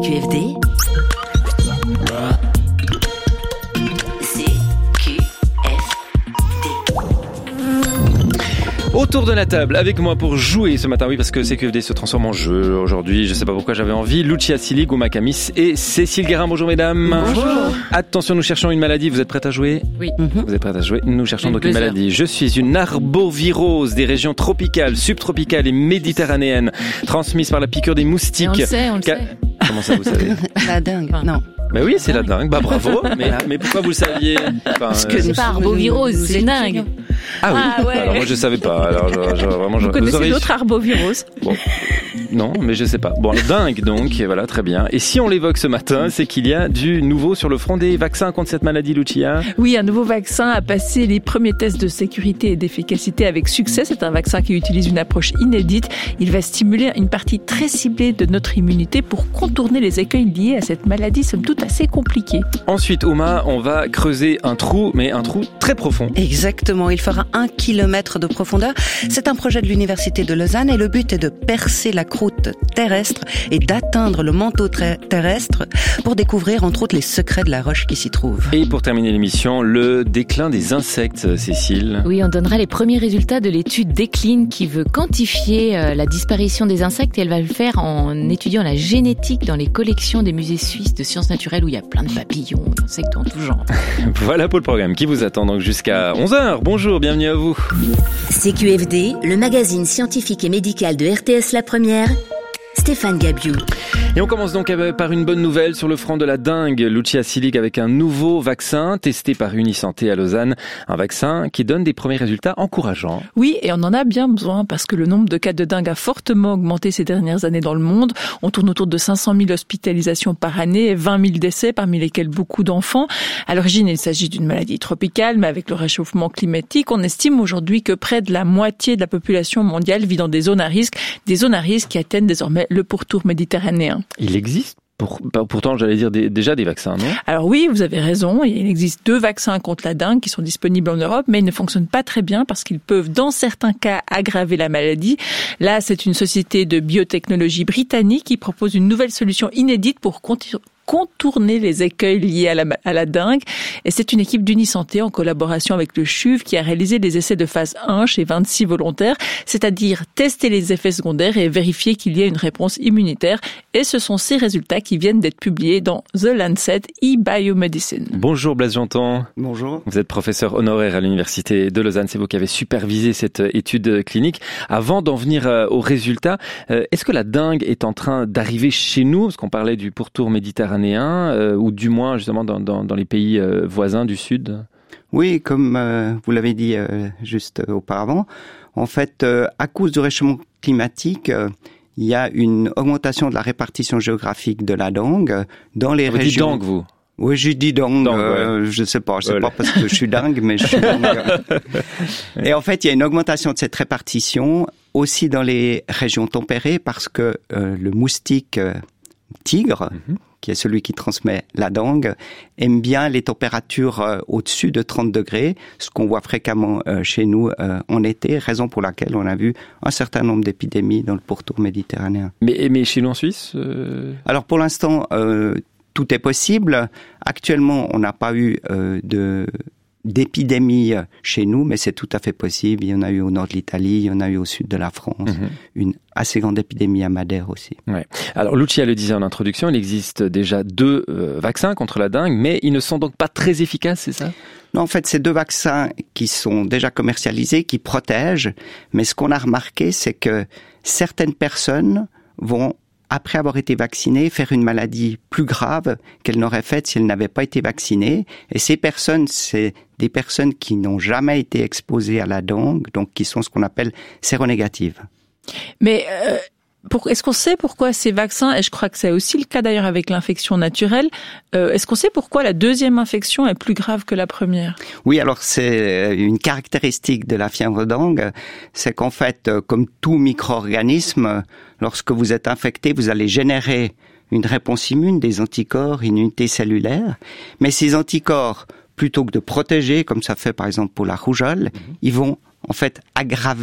CQFD. Autour de la table, avec moi pour jouer ce matin, oui, parce que CQFD se transforme en jeu aujourd'hui, je sais pas pourquoi j'avais envie, Lucia Sili, Gouma Kamis et Cécile Guérin. Bonjour mesdames. Bonjour. Attention, nous cherchons une maladie, vous êtes prêtes à jouer ? Oui. Vous êtes prêtes à jouer ? Nous cherchons donc une maladie. Je suis une arbovirose des régions tropicales, subtropicales et méditerranéennes, transmise par la piqûre des moustiques. Et on le sait. Comment ça vous savez ? La dingue, non. Ben oui, c'est la dingue. Bah bravo. Mais pourquoi vous le saviez ? Parce que c'est pas arbovirose, c'est dingue. Ah oui. Ah ouais. Alors moi je savais pas. Alors vraiment vous connaissez d'autres arboviroses ? Bon. Non, mais je sais pas. Bon, dingue donc, et voilà, très bien. Et si on l'évoque ce matin, c'est qu'il y a du nouveau sur le front des vaccins contre cette maladie, Lucia. Oui, un nouveau vaccin a passé les premiers tests de sécurité et d'efficacité avec succès. C'est un vaccin qui utilise une approche inédite. Il va stimuler une partie très ciblée de notre immunité pour contourner les écueils liés à cette maladie, somme toute assez compliquée. Ensuite, Ouma, on va creuser un trou, mais un trou très profond. Exactement, il fera 1 kilomètre de profondeur. C'est un projet de l'Université de Lausanne et le but est de percer la croûte terrestre et d'atteindre le manteau terrestre pour découvrir entre autres les secrets de la roche qui s'y trouve. Et pour terminer l'émission, le déclin des insectes, Cécile. Oui, on donnera les premiers résultats de l'étude Décline qui veut quantifier la disparition des insectes et elle va le faire en étudiant la génétique dans les collections des musées suisses de sciences naturelles où il y a plein de papillons, d'insectes en tout genre. Voilà pour le programme qui vous attend donc jusqu'à 11h. Bonjour, bienvenue à vous. CQFD, le magazine scientifique et médical de RTS La Première, Stéphane Gabiou. Et on commence donc par une bonne nouvelle sur le front de la dengue. Lucia Sili avec un nouveau vaccin testé par Unisanté à Lausanne. Un vaccin qui donne des premiers résultats encourageants. Oui, et on en a bien besoin parce que le nombre de cas de dengue a fortement augmenté ces dernières années dans le monde. On tourne autour de 500 000 hospitalisations par année et 20 000 décès, parmi lesquels beaucoup d'enfants. À l'origine, il s'agit d'une maladie tropicale, mais avec le réchauffement climatique, on estime aujourd'hui que près de la moitié de la population mondiale vit dans des zones à risque qui atteignent désormais le pourtour méditerranéen. Il existe pourtant, j'allais dire déjà des vaccins, non ? Alors oui, vous avez raison. Il existe 2 vaccins contre la dengue qui sont disponibles en Europe, mais ils ne fonctionnent pas très bien parce qu'ils peuvent, dans certains cas, aggraver la maladie. Là, c'est une société de biotechnologie britannique qui propose une nouvelle solution inédite pour contourner les écueils liés à la dengue. Et c'est une équipe d'Unisanté en collaboration avec le CHUV qui a réalisé des essais de phase 1 chez 26 volontaires, c'est-à-dire tester les effets secondaires et vérifier qu'il y ait une réponse immunitaire. Et ce sont ces résultats qui viennent d'être publiés dans The Lancet e-Biomedicine. Bonjour Blaise Janton. Bonjour. Vous êtes professeur honoraire à l'Université de Lausanne. C'est vous qui avez supervisé cette étude clinique. Avant d'en venir aux résultats, est-ce que la dengue est en train d'arriver chez nous ? Parce qu'on parlait du pourtour méditerranéen, ou du moins justement dans les pays voisins du Sud. Oui, comme vous l'avez dit juste auparavant, en fait, à cause du réchauffement climatique, il y a une augmentation de la répartition géographique de la dengue dans les régions... Vous dites dengue, vous ? Oui, j'ai dit dengue, ouais. Je sais pas parce que je suis dingue, mais je suis dengue. Et en fait, il y a une augmentation de cette répartition aussi dans les régions tempérées parce que le moustique tigre, qui est celui qui transmet la dengue, aime bien les températures au-dessus de 30 degrés, ce qu'on voit fréquemment chez nous en été, raison pour laquelle on a vu un certain nombre d'épidémies dans le pourtour méditerranéen. Mais chez nous en Suisse Alors pour l'instant, tout est possible. Actuellement, on n'a pas eu d'épidémie chez nous, mais c'est tout à fait possible. Il y en a eu au nord de l'Italie, il y en a eu au sud de la France, une assez grande épidémie à Madère aussi. Ouais. Alors Lucia le disait en introduction, il existe déjà 2 vaccins contre la dengue, mais ils ne sont donc pas très efficaces, c'est ça ? Non, en fait, c'est 2 vaccins qui sont déjà commercialisés, qui protègent, mais ce qu'on a remarqué, c'est que certaines personnes vont, après avoir été vaccinées, faire une maladie plus grave qu'elles n'auraient faite si elles n'avaient pas été vaccinées. Et ces personnes, c'est des personnes qui n'ont jamais été exposées à la dengue, donc qui sont ce qu'on appelle séronégatives. Mais est-ce qu'on sait pourquoi ces vaccins, et je crois que c'est aussi le cas d'ailleurs avec l'infection naturelle, est-ce qu'on sait pourquoi la 2e infection est plus grave que la première ? Oui, alors c'est une caractéristique de la fièvre dengue, c'est qu'en fait, comme tout micro-organisme, lorsque vous êtes infecté, vous allez générer une réponse immune, des anticorps, une unité cellulaire, mais ces anticorps, plutôt que de protéger, comme ça fait par exemple pour la rougeole, ils vont en fait aggraver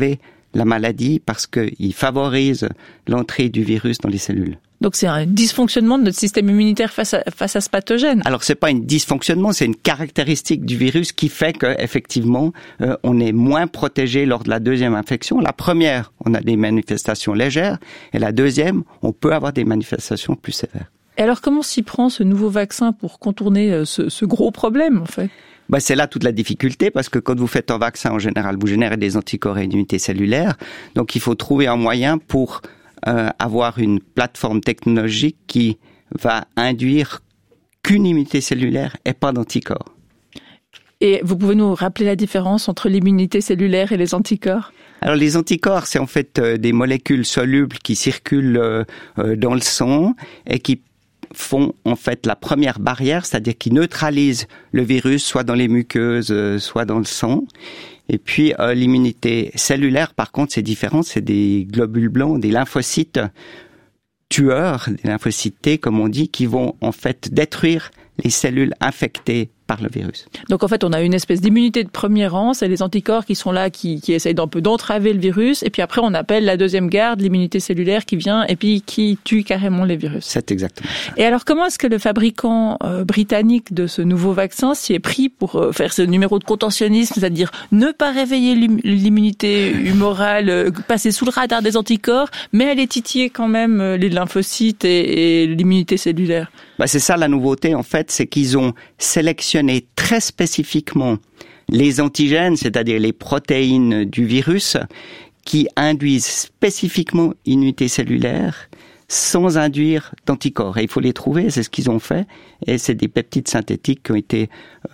la maladie parce qu'il favorise l'entrée du virus dans les cellules. Donc c'est un dysfonctionnement de notre système immunitaire face à ce pathogène. Alors c'est pas un dysfonctionnement, c'est une caractéristique du virus qui fait que effectivement on est moins protégé lors de la deuxième infection. La première, on a des manifestations légères, et la deuxième, on peut avoir des manifestations plus sévères. Et alors comment s'y prend ce nouveau vaccin pour contourner ce gros problème en fait ? C'est là toute la difficulté, parce que quand vous faites un vaccin, en général, vous générez des anticorps et une unité cellulaire. Donc il faut trouver un moyen pour avoir une plateforme technologique qui va induire qu'une immunité cellulaire et pas d'anticorps. Et vous pouvez nous rappeler la différence entre l'immunité cellulaire et les anticorps ? Alors les anticorps, c'est en fait des molécules solubles qui circulent dans le sang et qui font en fait la première barrière, c'est-à-dire qui neutralisent le virus soit dans les muqueuses, soit dans le sang. Et puis l'immunité cellulaire, par contre, c'est différent, c'est des globules blancs, des lymphocytes tueurs, des lymphocytes T, comme on dit, qui vont en fait détruire les cellules infectées par le virus. Donc en fait, on a une espèce d'immunité de premier rang, c'est les anticorps qui sont là, qui essayent d'un peu d'entraver le virus, et puis après on appelle la deuxième garde, l'immunité cellulaire qui vient et puis qui tue carrément les virus. C'est exactement ça. Et alors comment est-ce que le fabricant britannique de ce nouveau vaccin s'y est pris pour faire ce numéro de contentionnisme, c'est-à-dire ne pas réveiller l'immunité humorale, passer sous le radar des anticorps, mais aller titiller quand même les lymphocytes et l'immunité cellulaire? C'est ça la nouveauté en fait, c'est qu'ils ont sélectionné très spécifiquement les antigènes, c'est-à-dire les protéines du virus, qui induisent spécifiquement une unité cellulaire sans induire d'anticorps. Et il faut les trouver, c'est ce qu'ils ont fait. Et c'est des peptides synthétiques qui ont été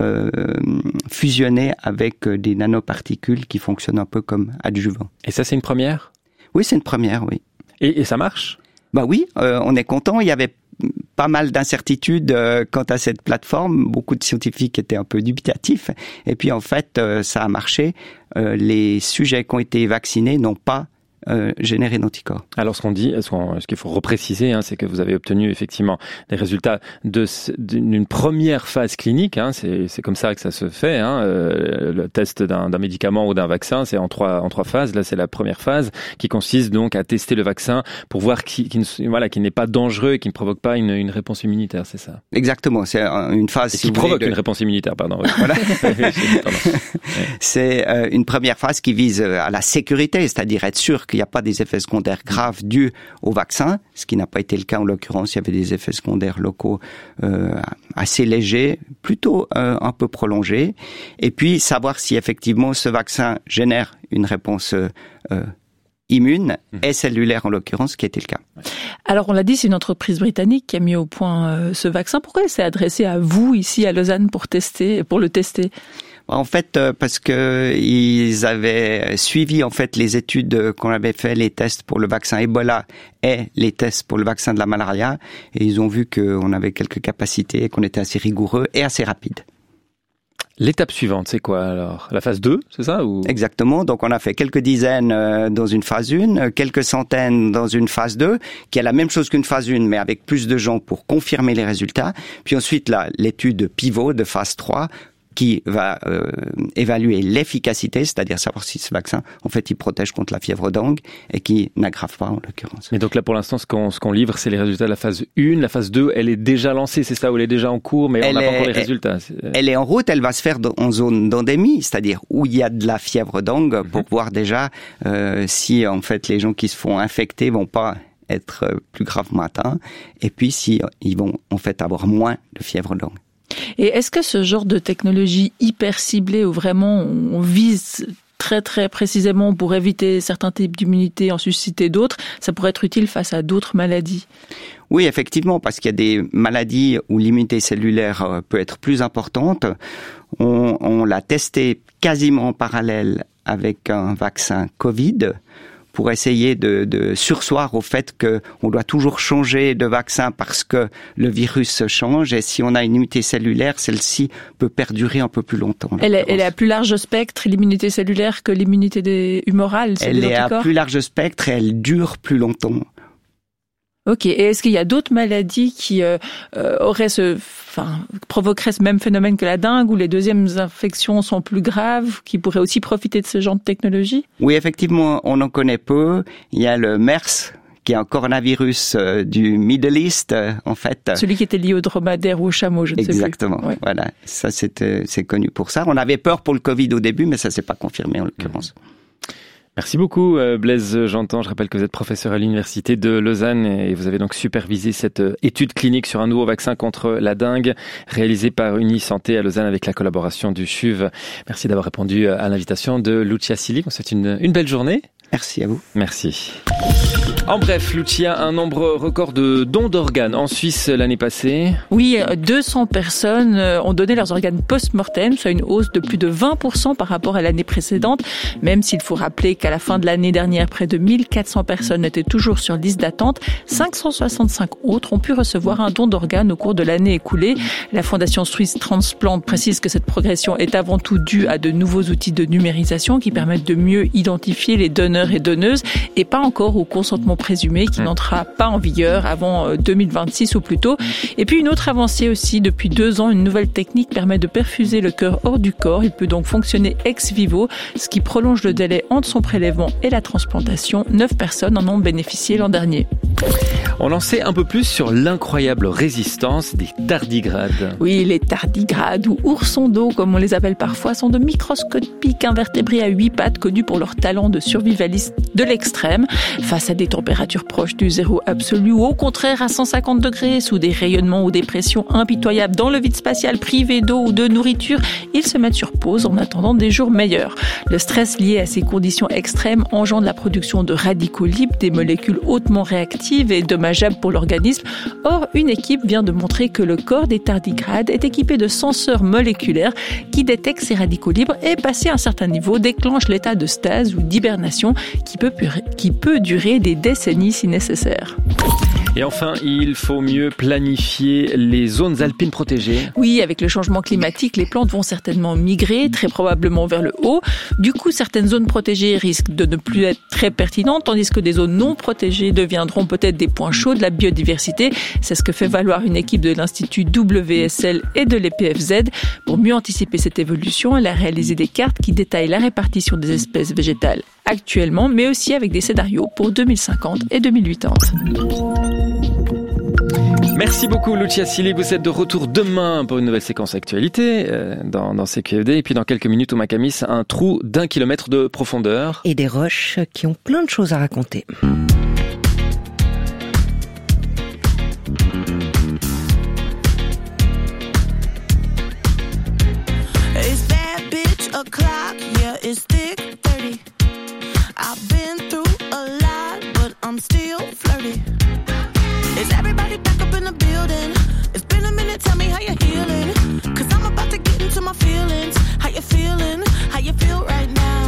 fusionnés avec des nanoparticules qui fonctionnent un peu comme adjuvants. Et ça, c'est une première ? Oui, c'est une première, oui. Et ça marche ? Oui, on est content. Il y avait pas mal d'incertitudes quant à cette plateforme. Beaucoup de scientifiques étaient un peu dubitatifs. Et puis, en fait, ça a marché. Les sujets qui ont été vaccinés n'ont pas généré d'anticorps. Alors, ce qu'il faut repréciser, c'est que vous avez obtenu effectivement des résultats d'une première phase clinique. C'est comme ça que ça se fait. Le test d'un médicament ou d'un vaccin, c'est en trois phases. Là, c'est la première phase qui consiste donc à tester le vaccin pour voir qu'il n'est pas dangereux et qu'il ne provoque pas une réponse immunitaire. C'est ça. Exactement. C'est une phase qui provoque une réponse immunitaire. Pardon. Oui. Voilà. C'est une première phase qui vise à la sécurité, c'est-à-dire être sûr qu'il n'y a pas des effets secondaires graves dus au vaccin, ce qui n'a pas été le cas en l'occurrence. Il y avait des effets secondaires locaux assez légers, plutôt un peu prolongés. Et puis savoir si effectivement ce vaccin génère une réponse immune et cellulaire en l'occurrence, qui était le cas. Alors on l'a dit, c'est une entreprise britannique qui a mis au point ce vaccin. Pourquoi elle s'est adressée à vous ici à Lausanne pour le tester ? En fait, parce que ils avaient suivi en fait les études qu'on avait fait, les tests pour le vaccin Ebola et les tests pour le vaccin de la malaria, et ils ont vu qu'on avait quelques capacités, qu'on était assez rigoureux et assez rapide. L'étape suivante, c'est quoi alors ? La phase 2, c'est ça ou... Exactement, donc on a fait quelques dizaines dans une phase 1, quelques centaines dans une phase 2, qui est la même chose qu'une phase 1, mais avec plus de gens pour confirmer les résultats. Puis ensuite, l'étude pivot de phase 3, qui va évaluer l'efficacité, c'est-à-dire savoir si ce vaccin, en fait, il protège contre la fièvre dengue et qui n'aggrave pas, en l'occurrence. Mais donc là, pour l'instant, ce qu'on livre, c'est les résultats de la phase 1. La phase 2, elle est déjà lancée, c'est ça, ou elle est déjà en cours, mais on n'a pas encore les résultats. Elle est en route, elle va se faire en zone d'endémie, c'est-à-dire où il y a de la fièvre dengue, pour voir déjà si, en fait, les gens qui se font infecter vont pas être plus gravement atteints, et puis si ils vont, en fait, avoir moins de fièvre dengue. Et est-ce que ce genre de technologie hyper ciblée où vraiment on vise très très précisément pour éviter certains types d'immunité, en susciter d'autres, ça pourrait être utile face à d'autres maladies? Oui, effectivement, parce qu'il y a des maladies où l'immunité cellulaire peut être plus importante. On l'a testé quasiment en parallèle avec un vaccin Covid, pour essayer de surseoir au fait qu'on doit toujours changer de vaccin parce que le virus change, et si on a une immunité cellulaire, celle-ci peut perdurer un peu plus longtemps. Elle est à plus large spectre, l'immunité cellulaire, que l'immunité humorale. Elle est à plus large spectre et elle dure plus longtemps. Ok. Et est-ce qu'il y a d'autres maladies qui provoqueraient ce même phénomène que la dengue, où les deuxièmes infections sont plus graves, qui pourraient aussi profiter de ce genre de technologie? Oui, effectivement, on en connaît peu. Il y a le MERS, qui est un coronavirus du Middle East, en fait. Celui qui était lié au dromadaire ou au chameau, je ne sais plus. Exactement. Ouais. Voilà. Ça, c'est connu pour ça. On avait peur pour le Covid au début, mais ça s'est pas confirmé en l'occurrence. Merci beaucoup Blaise Jeantan. Je rappelle que vous êtes professeur à l'université de Lausanne et vous avez donc supervisé cette étude clinique sur un nouveau vaccin contre la dengue réalisée par Unisanté à Lausanne avec la collaboration du CHUV. Merci d'avoir répondu à l'invitation de Lucia Silli. On vous souhaite une belle journée. Merci à vous. Merci. En bref, Lucia, un nombre record de dons d'organes en Suisse l'année passée. Oui, 200 personnes ont donné leurs organes post-mortem, soit une hausse de plus de 20% par rapport à l'année précédente, même s'il faut rappeler qu'à la fin de l'année dernière, près de 1400 personnes étaient toujours sur liste d'attente. 565 autres ont pu recevoir un don d'organes au cours de l'année écoulée. La Fondation Swiss Transplant précise que cette progression est avant tout due à de nouveaux outils de numérisation qui permettent de mieux identifier les donneurs et donneuses et pas encore au consentement présumé qui n'entrera pas en vigueur avant 2026 ou plus tôt. Et puis une autre avancée aussi, depuis 2 ans, une nouvelle technique permet de perfuser le cœur hors du corps. Il peut donc fonctionner ex vivo, ce qui prolonge le délai entre son prélèvement et la transplantation. 9 personnes en ont bénéficié l'an dernier. On en sait un peu plus sur l'incroyable résistance des tardigrades. Oui, les tardigrades ou oursons d'eau, comme on les appelle parfois, sont de microscopiques invertébrés à 8 pattes connus pour leur talent de survivaliste de l'extrême. Face à des températures proches du zéro absolu ou au contraire à 150 degrés, sous des rayonnements ou des pressions impitoyables dans le vide spatial privé d'eau ou de nourriture, ils se mettent sur pause en attendant des jours meilleurs. Le stress lié à ces conditions extrêmes engendre la production de radicaux libres, des molécules hautement réactives et dommageables pour l'organisme. Or, une équipe vient de montrer que le corps des tardigrades est équipé de senseurs moléculaires qui détectent ces radicaux libres et, passé un certain niveau, déclenchent l'état de stase ou d'hibernation qui peut durer des décennies si nécessaire. Et enfin, il faut mieux planifier les zones alpines protégées. Oui, avec le changement climatique, les plantes vont certainement migrer, très probablement vers le haut. Du coup, certaines zones protégées risquent de ne plus être très pertinentes, tandis que des zones non protégées deviendront peut-être des points chauds de la biodiversité. C'est ce que fait valoir une équipe de l'Institut WSL et de l'EPFZ. Pour mieux anticiper cette évolution, elle a réalisé des cartes qui détaillent la répartition des espèces végétales actuellement, mais aussi avec des scénarios pour 2050 et 2080. Merci beaucoup Lucia Silli, vous êtes de retour demain pour une nouvelle séquence actualité dans CQFD. Et puis dans quelques minutes au Macamis, un trou d'1 kilomètre de profondeur. Et des roches qui ont plein de choses à raconter. It's bad bitch o'clock, yeah, it's thick 30. I've been through a lot, but I'm still flirty. Is everybody back up in the building? It's been a minute, tell me how you're healing. Cause I'm about to get into my feelings. How you feeling? How you feel right now?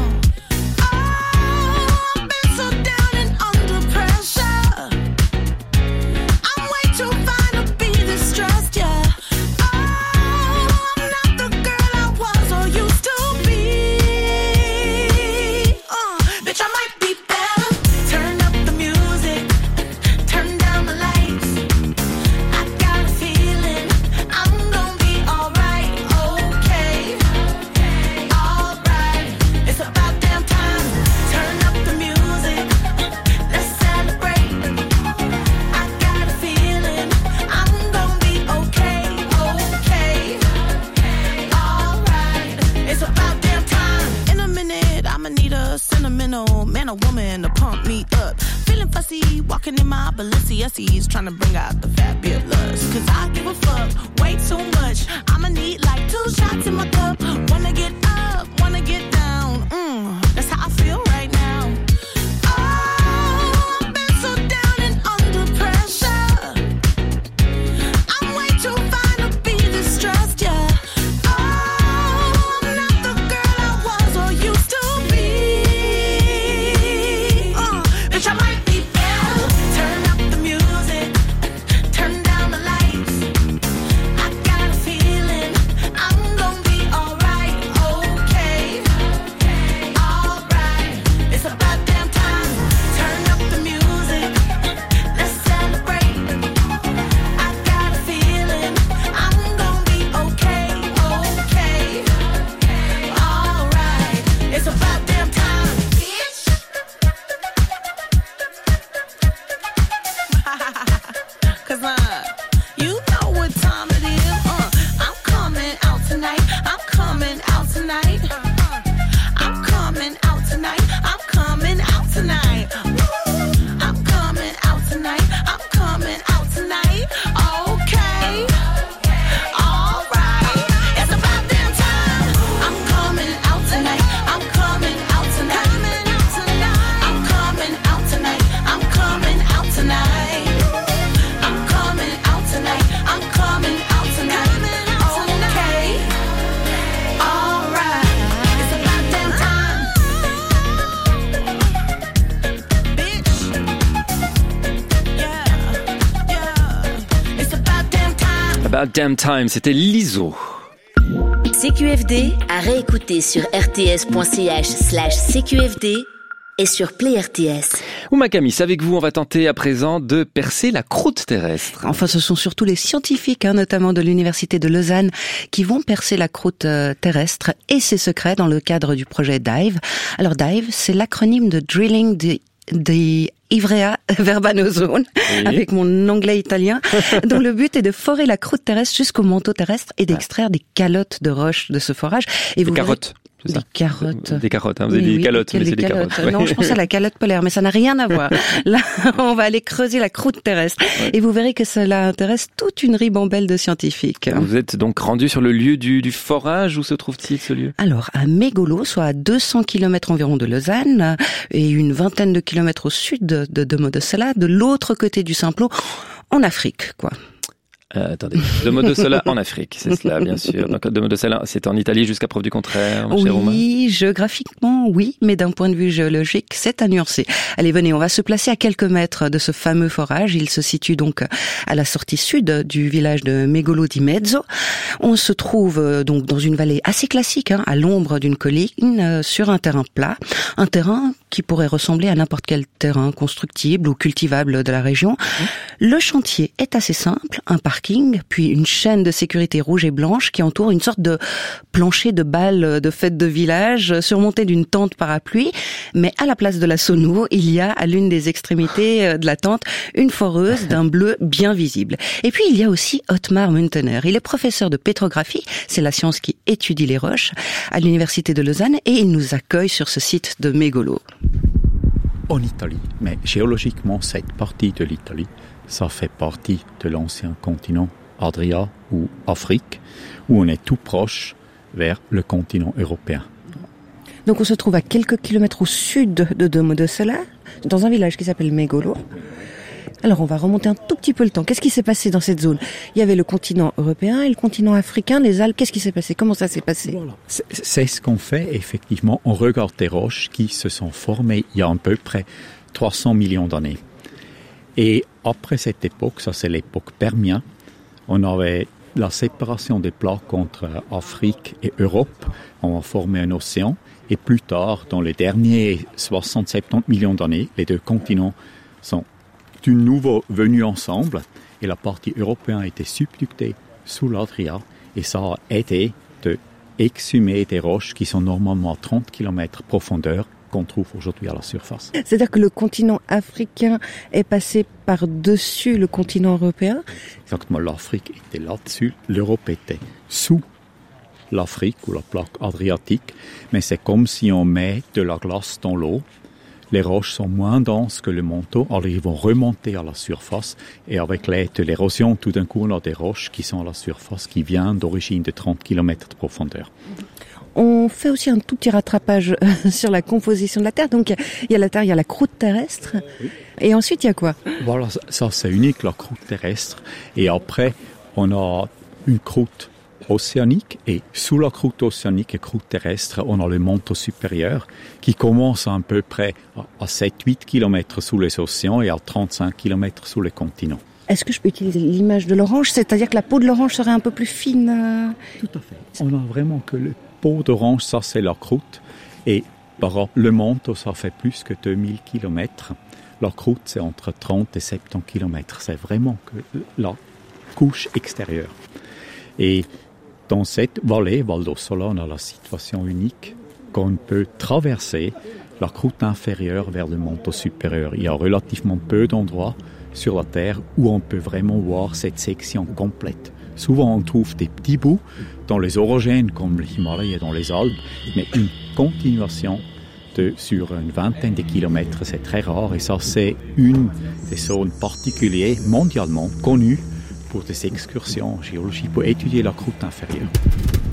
Oh, I've been so down and under pressure. I'm way too fine to be this stressed, yeah. Oh, I'm not the girl I was or used to be. Bitch, I might be better. Turn up the music. Turn down the lights. I got a feeling I'm gonna be alright, okay. Alright. It's about damn time. Turn up the music. Let's celebrate. I got a feeling I'm gonna be okay, okay. Alright. It's about damn time. In a minute, I'ma need a sentimental man or woman to pump me up. Feeling fussy, walking in my Balenciennes, trying to bring out the fabulous. Cause I give a fuck way too much. I'ma need like 2 shots in my cup. Wanna get up, wanna get down. That's how I feel right now. Oh, I've been so down and under pressure. I'm way too fine to be this stressed, yeah. Oh, I'm not the girl I was or used to be. Bitch, I might be better. Turn up the music. Turn down the lights. I got a feeling I'm gonna be alright, okay. Alright. About Damn Time, c'était l'ISO. CQFD à réécouter sur rts.ch/CQFD et sur Play RTS. Ouma Camis, avec vous, on va tenter à présent de percer la croûte terrestre. Enfin, ce sont surtout les scientifiques, notamment de l'Université de Lausanne, qui vont percer la croûte terrestre et ses secrets dans le cadre du projet DIVE. Alors DIVE, c'est l'acronyme de Drilling the Ivrea Verbanozone, oui. Avec mon anglais italien, dont le but est de forer la croûte terrestre jusqu'au manteau terrestre et d'extraire des calottes de roches de ce forage. Et des carottes. Des carottes. Des carottes, vous avez dit calottes, mais c'est des carottes. Non, je pense à la calotte polaire, mais ça n'a rien à voir. Là, on va aller creuser la croûte terrestre. Ouais. Et vous verrez que cela intéresse toute une ribambelle de scientifiques. Vous êtes donc rendu sur le lieu du forage. Où se trouve-t-il, ce lieu? Alors, à Mégolo, soit à 200 km environ de Lausanne, et une vingtaine de kilomètres au sud de Domodossola, de l'autre côté du Simplot, en Afrique, quoi. Attendez, Domodossola en Afrique, c'est cela, bien sûr. Donc Domodossola, c'est en Italie jusqu'à preuve du contraire, ma chère Romain. Oui, géographiquement, oui, mais d'un point de vue géologique, c'est à nuancer. Allez, venez, on va se placer à quelques mètres de ce fameux forage. Il se situe donc à la sortie sud du village de Megolo di Mezzo. On se trouve donc dans une vallée assez classique, à l'ombre d'une colline, sur un terrain plat. Un terrain qui pourrait ressembler à n'importe quel terrain constructible ou cultivable de la région. Le chantier est assez simple, un parking, puis une chaîne de sécurité rouge et blanche qui entoure une sorte de plancher de bal de fête de village surmonté d'une tente parapluie. Mais à la place de la sono, il y a à l'une des extrémités de la tente une foreuse d'un bleu bien visible. Et puis il y a aussi Otmar Muntener. Il est professeur de pétrographie, c'est la science qui étudie les roches, à l'Université de Lausanne, et il nous accueille sur ce site de Mégolo. En Italie, mais géologiquement, cette partie de l'Italie, ça fait partie de l'ancien continent Adria ou Afrique, où on est tout proche vers le continent européen. Donc on se trouve à quelques kilomètres au sud de Domodossola, dans un village qui s'appelle Mégolo. Alors on va remonter un tout petit peu le temps. Qu'est-ce qui s'est passé dans cette zone? Il y avait le continent européen et le continent africain, les Alpes. Qu'est-ce qui s'est passé? Comment ça s'est passé? Voilà. C'est ce qu'on fait, effectivement. On regarde des roches qui se sont formées il y a à peu près 300 millions d'années. Et après cette époque, ça c'est l'époque permien, on avait la séparation des plaques entre Afrique et Europe. On a formé un océan. Et plus tard, dans les derniers 60-70 millions d'années, les deux continents sont de nouveau venus ensemble. Et la partie européenne a été subductée sous l'Adria. Et ça a aidé de exhumer des roches qui sont normalement à 30 km profondeur, qu'on trouve aujourd'hui à la surface. C'est-à-dire que le continent africain est passé par-dessus le continent européen? Exactement, l'Afrique était là-dessus, l'Europe était sous l'Afrique ou la plaque adriatique, mais c'est comme si on met de la glace dans l'eau. Les roches sont moins denses que le manteau, alors ils vont remonter à la surface, et avec l'aide de l'érosion, tout d'un coup on a des roches qui sont à la surface, qui viennent d'origine de 30 km de profondeur. On fait aussi un tout petit rattrapage sur la composition de la Terre. Donc, il y a la Terre, il y a la croûte terrestre. Et ensuite, il y a quoi? Voilà, ça c'est unique, la croûte terrestre. Et après, on a une croûte océanique. Et sous la croûte océanique et croûte terrestre, on a le manteau supérieur qui commence à peu près à 7-8 km sous les océans et à 35 km sous les continents. Est-ce que je peux utiliser l'image de l'orange? C'est-à-dire que la peau de l'orange serait un peu plus fine? Tout à fait. On a vraiment que le peau d'orange, ça c'est la croûte. Et le manteau, ça fait plus que 2000 km. La croûte, c'est entre 30 et 70 km. C'est vraiment que la couche extérieure. Et dans cette vallée, Val d'Ossola, on a la situation unique qu'on peut traverser la croûte inférieure vers le manteau supérieur. Il y a relativement peu d'endroits sur la Terre où on peut vraiment voir cette section complète. Souvent, on trouve des petits bouts dans les orogènes comme l'Himalaya et dans les Alpes, mais une continuation sur une vingtaine de kilomètres, c'est très rare. Et ça, c'est une des zones particulières mondialement connues pour des excursions géologiques pour étudier la croûte inférieure.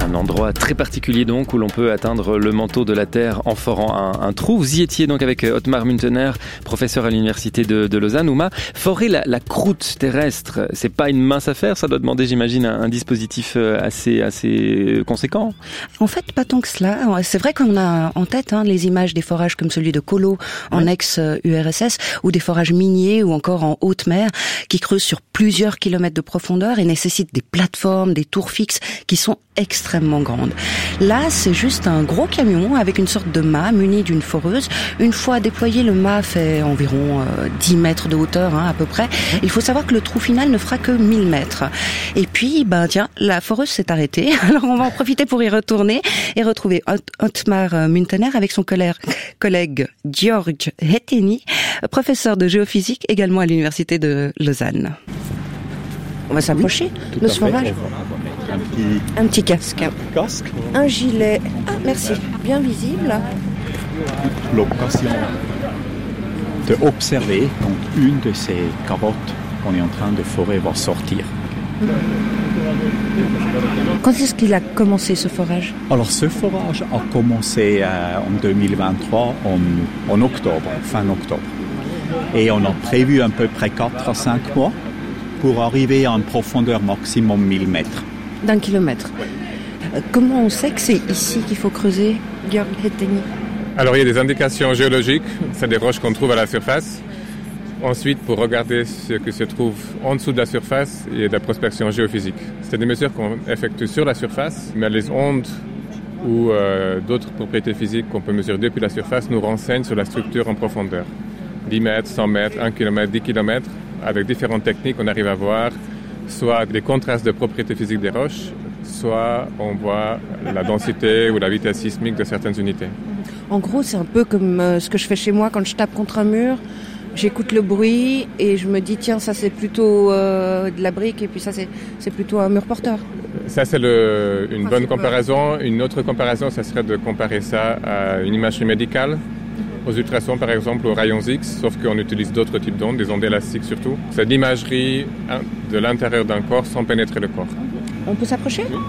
Un endroit très particulier donc où l'on peut atteindre le manteau de la Terre en forant un trou. Vous y étiez donc avec Ottmar Muntener, professeur à l'université de Lausanne. Ouma, forer la croûte terrestre, c'est pas une mince affaire, ça doit demander, j'imagine, un dispositif assez conséquent. En fait, pas tant que cela. C'est vrai qu'on a en tête les images des forages comme celui de Colo en ex-URSS ou des forages miniers ou encore en haute mer qui creusent sur plusieurs kilomètres de profondeur et nécessitent des plateformes, des tours fixes qui sont extrêmement grandes. Là, c'est juste un gros camion avec une sorte de mât muni d'une foreuse. Une fois déployé, le mât fait environ 10 mètres de hauteur à peu près. Il faut savoir que le trou final ne fera que 1000 mètres. Et puis, la foreuse s'est arrêtée. Alors, on va en profiter pour y retourner et retrouver Ottmar Muntener avec son collègue Georg Hetényi, professeur de géophysique également à l'université de Lausanne. On va s'approcher de ce forage. Un petit casque. Un gilet. Ah, merci. Bien visible. L'occasion d'observer quand une de ces carottes qu'on est en train de forer va sortir. Quand est-ce qu'il a commencé ce forage ? Alors ce forage a commencé en 2023, en octobre, fin octobre. Et on a prévu à peu près 4 à 5 mois pour arriver à une profondeur maximum 1000 mètres. D'un kilomètre. Comment on sait que c'est ici qu'il faut creuser, Georg Hetényi ? Alors il y a des indications géologiques, c'est des roches qu'on trouve à la surface. Ensuite, pour regarder ce qui se trouve en dessous de la surface, il y a de la prospection géophysique. C'est des mesures qu'on effectue sur la surface, mais les ondes ou d'autres propriétés physiques qu'on peut mesurer depuis la surface nous renseignent sur la structure en profondeur. 10 mètres, 100 mètres, 1 km, 10 km. Avec différentes techniques, on arrive à voir soit des contrastes de propriétés physiques des roches, soit on voit la densité ou la vitesse sismique de certaines unités. En gros, c'est un peu comme ce que je fais chez moi quand je tape contre un mur. J'écoute le bruit et je me dis, tiens, ça c'est plutôt de la brique et puis ça c'est plutôt un mur porteur. Ça c'est une bonne comparaison. Une autre comparaison, ça serait de comparer ça à une imagerie médicale. Aux ultrasons, par exemple, aux rayons X, sauf qu'on utilise d'autres types d'ondes, des ondes élastiques surtout. C'est de l'imagerie de l'intérieur d'un corps sans pénétrer le corps. On peut s'approcher ? Oui.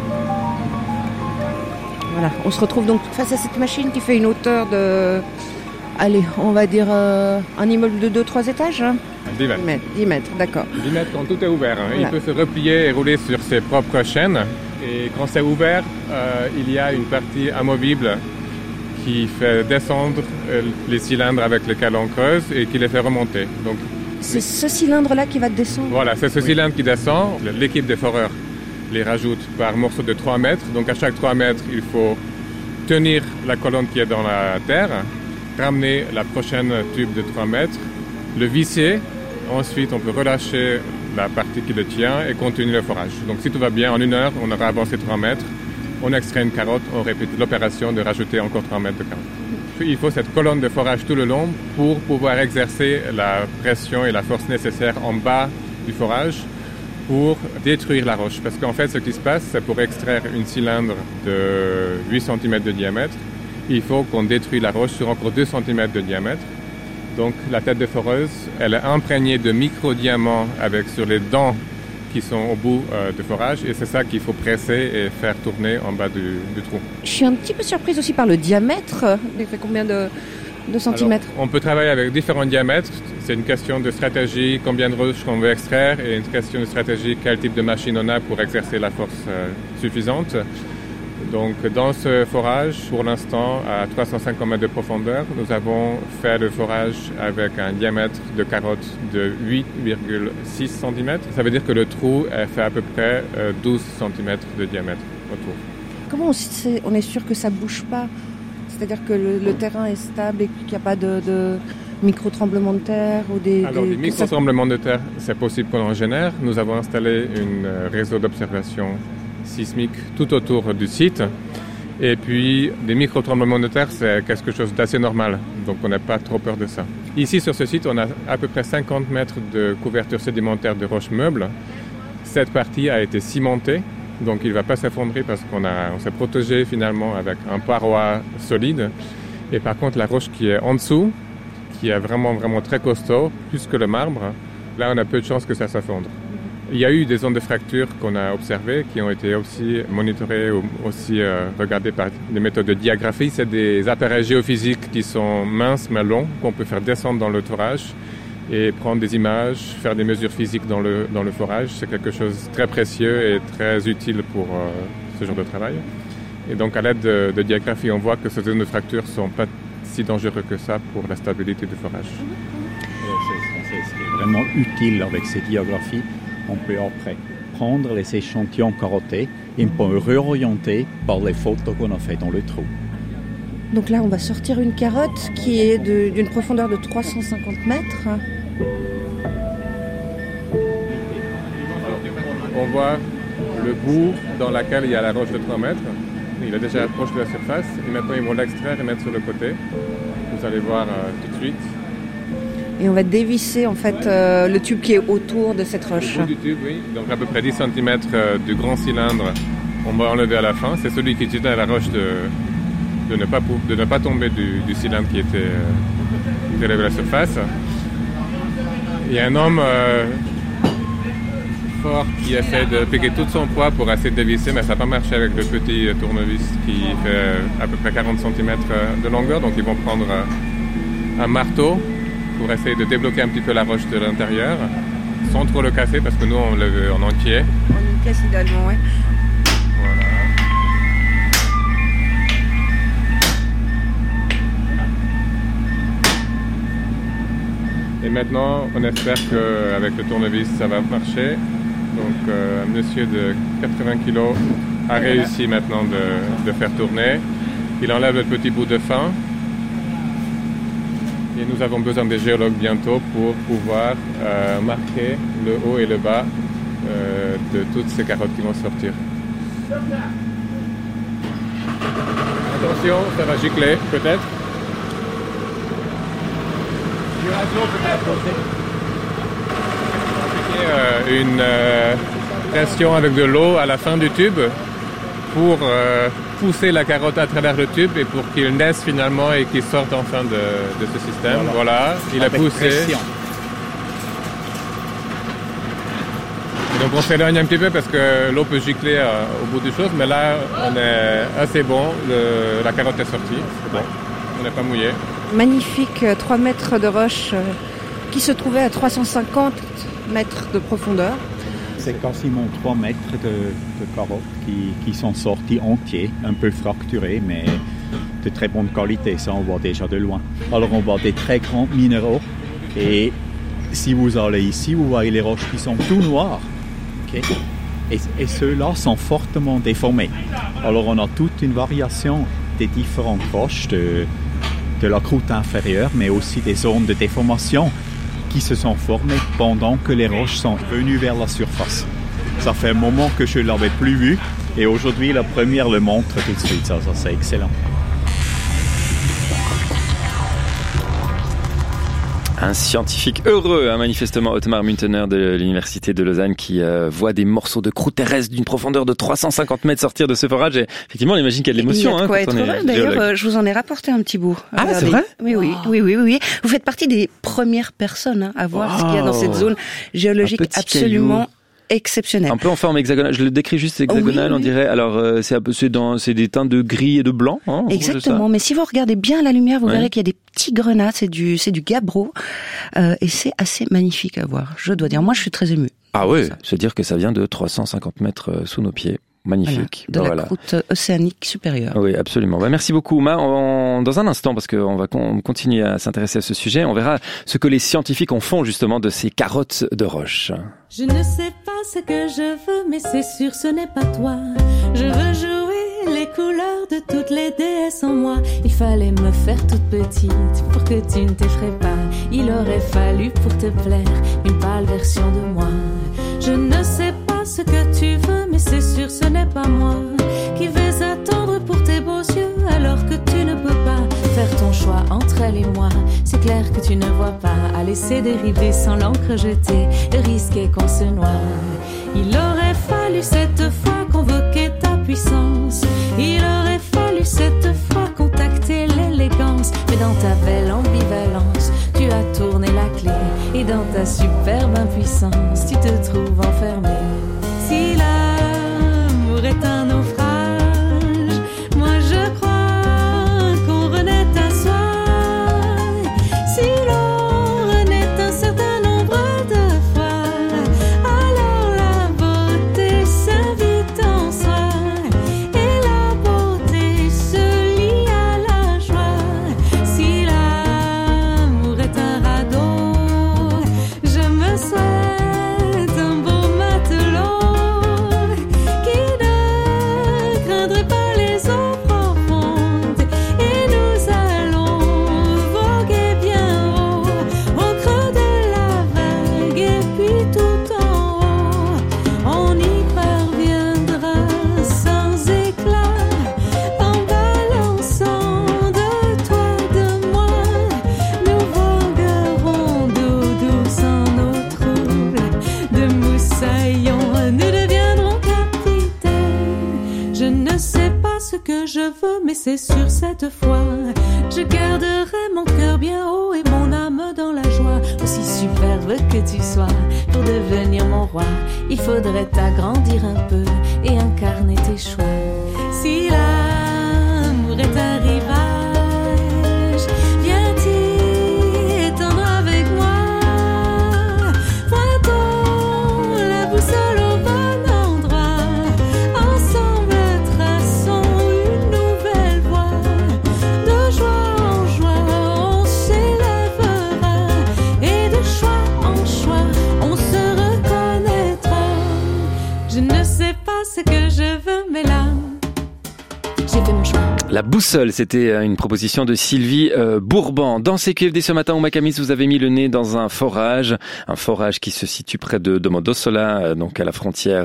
Voilà, on se retrouve donc face à cette machine qui fait une hauteur de... Allez, on va dire un immeuble de 2-3 étages. 10 mètres. 10 mètres, d'accord. 10 mètres quand tout est ouvert. Voilà. Il peut se replier et rouler sur ses propres chaînes. Et quand c'est ouvert, il y a une partie amovible qui fait descendre les cylindres avec lesquels on creuse et qui les fait remonter. Donc, c'est ce cylindre-là qui va descendre ? Voilà, c'est ce cylindre qui descend. L'équipe des foreurs les rajoute par morceaux de 3 mètres. Donc à chaque 3 mètres, il faut tenir la colonne qui est dans la terre, ramener la prochaine tube de 3 mètres, le visser. Ensuite, on peut relâcher la partie qui le tient et continuer le forage. Donc si tout va bien, en 1 heure, on aura avancé 3 mètres. On extrait une carotte, on répète l'opération de rajouter encore 3 mètres de carotte. Il faut cette colonne de forage tout le long pour pouvoir exercer la pression et la force nécessaire en bas du forage pour détruire la roche. Parce qu'en fait, ce qui se passe, c'est pour extraire une cylindre de 8 cm de diamètre, il faut qu'on détruise la roche sur encore 2 cm de diamètre. Donc la tête de foreuse, elle est imprégnée de micro-diamants avec sur les dents qui sont au bout du forage et c'est ça qu'il faut presser et faire tourner en bas du trou. Je suis un petit peu surprise aussi par le diamètre. Il fait combien de centimètres ? Alors, on peut travailler avec différents diamètres. C'est une question de stratégie, combien de roches qu'on veut extraire et une question de stratégie, quel type de machine on a pour exercer la force suffisante. Donc dans ce forage, pour l'instant, à 350 mètres de profondeur, nous avons fait le forage avec un diamètre de carotte de 8,6 cm. Ça veut dire que le trou fait à peu près 12 cm de diamètre autour. Comment on est sûr que ça ne bouge pas ? C'est-à-dire que le terrain est stable et qu'il n'y a pas de micro-tremblements de terre ou des... Alors, les micro-tremblements de terre, c'est possible qu'on en génère. Nous avons installé un réseau d'observation sismique tout autour du site. Et puis, des micro-tremblements de terre, c'est quelque chose d'assez normal. Donc, on n'a pas trop peur de ça. Ici, sur ce site, on a à peu près 50 mètres de couverture sédimentaire de roches meubles. Cette partie a été cimentée. Donc, il ne va pas s'effondrer parce qu'on s'est protégé finalement avec un paroi solide. Et par contre, la roche qui est en dessous, qui est vraiment, vraiment très costaud, plus que le marbre, là, on a peu de chances que ça s'effondre. Il y a eu des zones de fracture qu'on a observées, qui ont été aussi monitorées ou aussi regardées par des méthodes de diagraphie. C'est des appareils géophysiques qui sont minces mais longs, qu'on peut faire descendre dans le forage et prendre des images, faire des mesures physiques dans le forage. C'est quelque chose de très précieux et très utile pour ce genre de travail. Et donc à l'aide de diagraphie, on voit que ces zones de fracture ne sont pas si dangereux que ça pour la stabilité du forage. C'est ce qui est vraiment utile avec ces diagraphies. On peut après prendre les échantillons carottés et on peut réorienter par les photos qu'on a fait dans le trou. Donc là, on va sortir une carotte qui est d'une profondeur de 350 mètres. On voit le bout dans lequel il y a la roche de 3 mètres. Il est déjà proche de la surface. Et maintenant, ils vont l'extraire et mettre sur le côté. Vous allez voir tout de suite. Et on va dévisser en fait le tube qui est autour de cette roche. Le bout du tube, oui. Donc à peu près 10 cm du grand cylindre, on va enlever à la fin. C'est celui qui tient à la roche de ne pas tomber du cylindre qui était élevé à la surface. Il y a un homme fort qui essaie de piquer tout son poids pour essayer de dévisser, mais ça n'a pas marché avec le petit tournevis qui fait à peu près 40 cm de longueur. Donc ils vont prendre un marteau pour essayer de débloquer un petit peu la roche de l'intérieur, sans trop le casser, parce que nous, on le veut en entier. On le casse idéalement, oui. Voilà. Et maintenant, on espère qu'avec le tournevis, ça va marcher. Donc, un monsieur de 80 kg a réussi maintenant de faire tourner. Il enlève le petit bout de fin. Et nous avons besoin des géologues bientôt pour pouvoir marquer le haut et le bas de toutes ces carottes qui vont sortir. Attention, ça va gicler peut-être. Une pression avec de l'eau à la fin du tube pour pousser la carotte à travers le tube et pour qu'il naisse finalement et qu'il sorte enfin de ce système. Voilà, il a poussé. Pression. Et donc on s'éloigne un petit peu parce que l'eau peut gicler au bout des choses, mais là on est assez bon, la carotte est sortie, c'est bon, on n'est pas mouillé. Magnifique 3 mètres de roche qui se trouvait à 350 mètres de profondeur. C'est quasiment 3 mètres de carottes qui sont sortis entiers, un peu fracturés, mais de très bonne qualité, ça on voit déjà de loin. Alors on voit des très grands minéraux et si vous allez ici, vous voyez les roches qui sont tout noires. Okay? Et ceux-là sont fortement déformés. Alors on a toute une variation des différentes roches de la croûte inférieure, mais aussi des zones de déformation qui se sont formées pendant que les roches sont venues vers la surface. Ça fait un moment que je ne l'avais plus vu et aujourd'hui la première le montre tout de suite. Ça c'est excellent. Un scientifique heureux, manifestement, Otmar Muntener de l'Université de Lausanne qui voit des morceaux de croûte terrestre d'une profondeur de 350 mètres sortir de ce forage. Et effectivement, on imagine qu'il y a de l'émotion. Il y a de quoi être heureux. D'ailleurs, je vous en ai rapporté un petit bout. Ah, c'est vrai ? Oui. Vous faites partie des premières personnes à voir ce qu'il y a dans cette zone géologique absolument exceptionnelle. Un peu en forme hexagonale. Je le décris juste hexagonale, on dirait. Alors, c'est des teintes de gris et de blanc. Hein, exactement. Mais si vous regardez bien la lumière, vous verrez qu'il y a des petits grenats. C'est du gabbro. Et c'est assez magnifique à voir. Je dois dire. Moi, je suis très émue. Ah oui. C'est-à-dire que ça vient de 350 mètres sous nos pieds. Magnifique. Voilà, de la croûte océanique supérieure. Oui, absolument. Merci beaucoup, Uma. Dans un instant, parce qu'on va continuer à s'intéresser à ce sujet, on verra ce que les scientifiques en font justement de ces carottes de roche. Je ne sais pas ce que je veux, mais c'est sûr ce n'est pas toi. Je veux jouer les couleurs de toutes les déesses en moi. Il fallait me faire toute petite pour que tu ne t'effraies pas. Il aurait fallu pour te plaire une pâle version de moi. Je ne sais pas ce que tu veux, mais c'est sûr ce n'est pas moi qui vais attendre pour tes beaux yeux alors que tu ne peux pas faire ton choix entre elle et moi. C'est clair que tu ne vois pas à laisser dériver sans l'encre jetée, le risque est qu'on se noie. Il aurait fallu cette fois convoquer ta puissance, il aurait fallu cette fois contacter l'élégance, mais dans ta belle ambivalence tu as tourné la clé Et dans ta superbe impuissance, tu te trouves enfermé. Si l'amour est un naufrage, moi je crois qu'on renaît à soi. Si l'on renaît un certain nombre de fois, alors la beauté s'invite en soi. Et la beauté se lie à la joie. Si l'amour est un radeau, je me souhaite un beau matelot qui ne craindrait pas les eaux profondes. Et nous allons voguer bien haut, au creux de la vague et puis tout en haut. On y parviendra sans éclat, en balançant de toi, de moi. Nous voguerons d'eau douce en eau trouble, de moussaillons nous deviendrons capitaines. Je ne sais pas ce que je veux, mais c'est sûr cette fois, je garderai mon cœur bien haut et mon âme dans la joie. Aussi superbe que tu sois, pour devenir mon roi, il faudrait t'agrandir un peu et incarner tes choix. Si l'amour est un rivage, viens-t-il étendre avec moi. Pointons la boussole au bon endroit, ensemble traçons une nouvelle voie. De joie en joie on s'élèvera, et de choix en choix on se reconnaîtra. Je ne sais pas ce que je veux, mais là, j'ai fait mon choix. La boussole, c'était une proposition de Sylvie Bourban. Dans CQFD ce matin, au Macamis, vous avez mis le nez dans un forage qui se situe près de Domodossola, donc à la frontière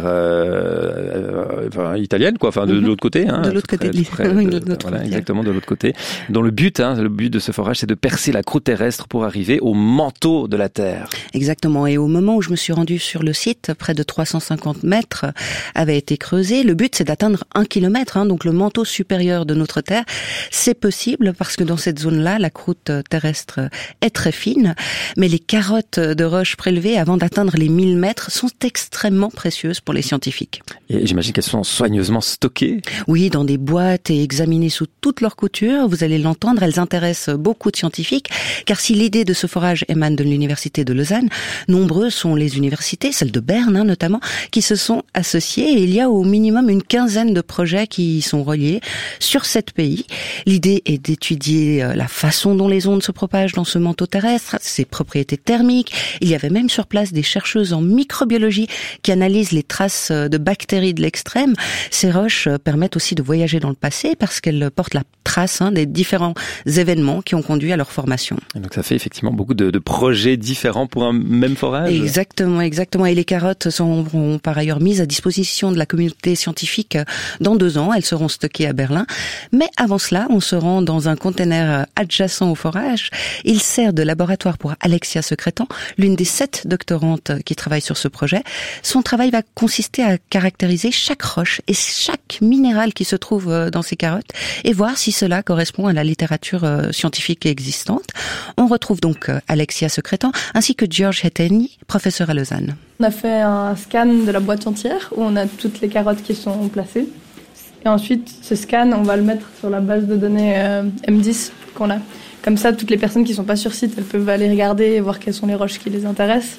italienne, quoi, enfin de l'autre côté. Hein, de l'autre côté de l'île. Voilà, exactement, de l'autre côté. Dont le but de ce forage, c'est de percer la croûte terrestre pour arriver au manteau de la Terre. Exactement. Et au moment où je me suis rendue sur le site, près de 350 mètres avait été creusé. Le but, c'est d'atteindre 1 kilomètre, donc le manteau supérieur de notre Terre. C'est possible parce que dans cette zone-là, la croûte terrestre est très fine, mais les carottes de roches prélevées avant d'atteindre les 1000 mètres sont extrêmement précieuses pour les scientifiques. Et j'imagine qu'elles sont soigneusement stockées. Oui, dans des boîtes et examinées sous toutes leurs coutures. Vous allez l'entendre, elles intéressent beaucoup de scientifiques, car si l'idée de ce forage émane de l'université de Lausanne, nombreuses sont les universités, celle de Berne notamment, qui se sont associées, et il y a au minimum une quinzaine de projets qui y sont reliés sur 7 pays. L'idée est d'étudier la façon dont les ondes se propagent dans ce manteau terrestre, ses propriétés thermiques. Il y avait même sur place des chercheuses en microbiologie qui analysent les traces de bactéries de l'extrême. Ces roches permettent aussi de voyager dans le passé parce qu'elles portent la trace des différents événements qui ont conduit à leur formation. Et donc ça fait effectivement beaucoup de projets différents pour un même forage. Exactement. Et les carottes seront par ailleurs mises à disposition de la communauté scientifique dans 2 ans. Elles seront stockées à Berlin. Mais avant cela, on se rend dans un conteneur adjacent au forage. Il sert de laboratoire pour Alexia Secrétan, l'une des 7 doctorantes qui travaillent sur ce projet. Son travail va consister à caractériser chaque roche et chaque minéral qui se trouve dans ces carottes et voir si cela correspond à la littérature scientifique existante. On retrouve donc Alexia Secrétan ainsi que George Heteni, professeur à Lausanne. On a fait un scan de la boîte entière où on a toutes les carottes qui sont placées. Et ensuite, ce scan, on va le mettre sur la base de données M10 qu'on a. Comme ça, toutes les personnes qui ne sont pas sur site, elles peuvent aller regarder et voir quelles sont les roches qui les intéressent.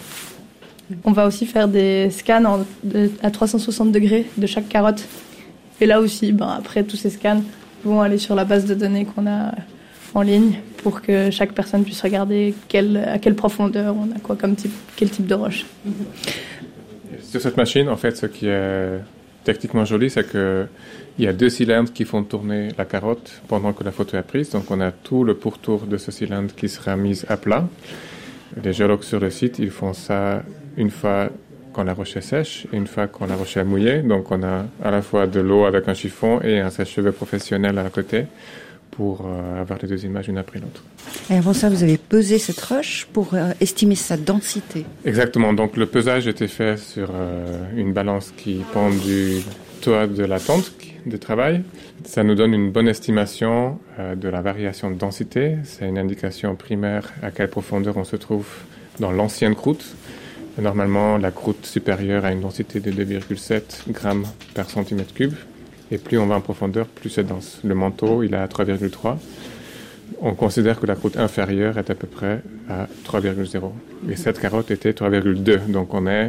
On va aussi faire des scans à 360 degrés de chaque carotte. Et là aussi, après, tous ces scans vont aller sur la base de données qu'on a en ligne pour que chaque personne puisse regarder à quelle profondeur on a quoi comme quel type de roche. Sur cette machine, en fait, ce qui est techniquement joli, c'est qu'il y a 2 cylindres qui font tourner la carotte pendant que la photo est prise. Donc on a tout le pourtour de ce cylindre qui sera mis à plat. Les géologues sur le site, ils font ça une fois quand la roche est sèche et une fois quand la roche est mouillée. Donc on a à la fois de l'eau avec un chiffon et un sèche-cheveux professionnel à côté pour avoir les 2 images une après l'autre. Et avant ça, vous avez pesé cette roche pour estimer sa densité. Exactement. Donc le pesage était fait sur une balance qui pend du toit de la tente de travail. Ça nous donne une bonne estimation de la variation de densité. C'est une indication primaire à quelle profondeur on se trouve dans l'ancienne croûte. Normalement, la croûte supérieure a une densité de 2,7 grammes par centimètre cube. Et plus on va en profondeur, plus c'est dense. Le manteau, il est à 3,3. On considère que la croûte inférieure est à peu près à 3,0. Et cette carotte était 3,2. Donc on est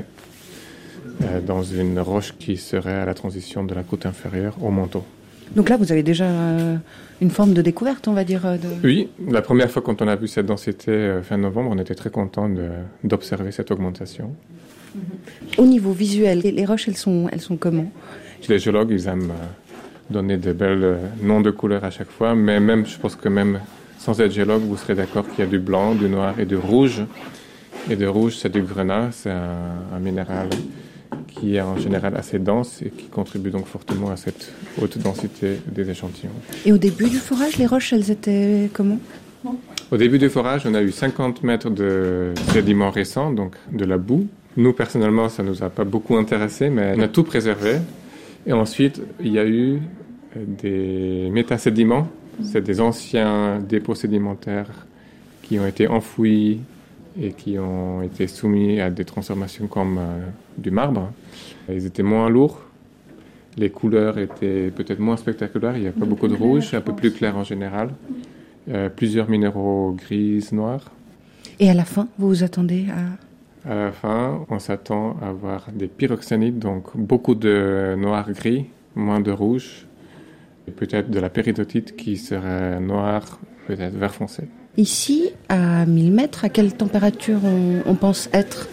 dans une roche qui serait à la transition de la croûte inférieure au manteau. Donc là, vous avez déjà une forme de découverte, on va dire. Oui, la première fois quand on a vu cette densité fin novembre, on était très content d'observer cette augmentation. Au niveau visuel, les roches, elles sont comment? Les géologues, ils aiment donner de belles noms de couleurs à chaque fois, mais même, je pense que même sans être géologue, vous serez d'accord qu'il y a du blanc, du noir et du rouge. Et de rouge, c'est du grenat, c'est un minéral qui est en général assez dense et qui contribue donc fortement à cette haute densité des échantillons. Et au début du forage, les roches, elles étaient comment? Au début du forage, on a eu 50 mètres de sédiments récents, donc de la boue. Nous, personnellement, ça ne nous a pas beaucoup intéressés, mais on a tout préservé. Et ensuite, il y a eu des métasédiments. C'est des anciens dépôts sédimentaires qui ont été enfouis et qui ont été soumis à des transformations comme du marbre. Ils étaient moins lourds. Les couleurs étaient peut-être moins spectaculaires. Il n'y a pas beaucoup de rouge, un peu plus clair en général. Plusieurs minéraux gris, noirs. Et à la fin, vous vous attendez à... À la fin, on s'attend à avoir des pyroxénites, donc beaucoup de noir-gris, moins de rouge, et peut-être de la péridotite qui serait noire, peut-être vert foncé. Ici, à 1000 mètres, à quelle température on pense être?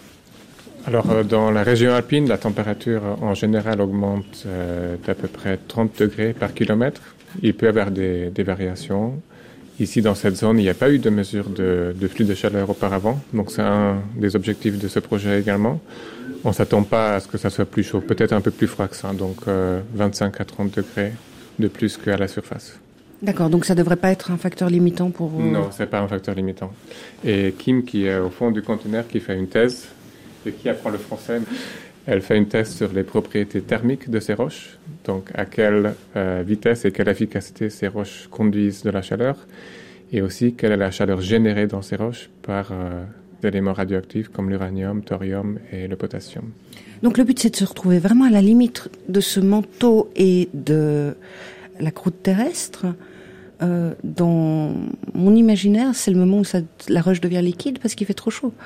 Alors, dans la région alpine, la température en général augmente d'à peu près 30 degrés par kilomètre. Il peut y avoir des variations. Ici, dans cette zone, il n'y a pas eu de mesure de flux de chaleur auparavant. Donc, c'est un des objectifs de ce projet également. On ne s'attend pas à ce que ça soit plus chaud, peut-être un peu plus froid que ça. Donc, 25 à 30 degrés de plus qu'à la surface. D'accord, donc ça ne devrait pas être un facteur limitant pour vous? Non, ce n'est pas un facteur limitant. Et Kim, qui est au fond du conteneur, qui fait une thèse, et qui apprend le français, elle fait une thèse sur les propriétés thermiques de ces roches, donc à quelle vitesse et quelle efficacité ces roches conduisent de la chaleur, et aussi quelle est la chaleur générée dans ces roches par des éléments radioactifs comme l'uranium, thorium et le potassium. Donc le but, c'est de se retrouver vraiment à la limite de ce manteau et de la croûte terrestre. Dans mon imaginaire, c'est le moment où la roche devient liquide parce qu'il fait trop chaud.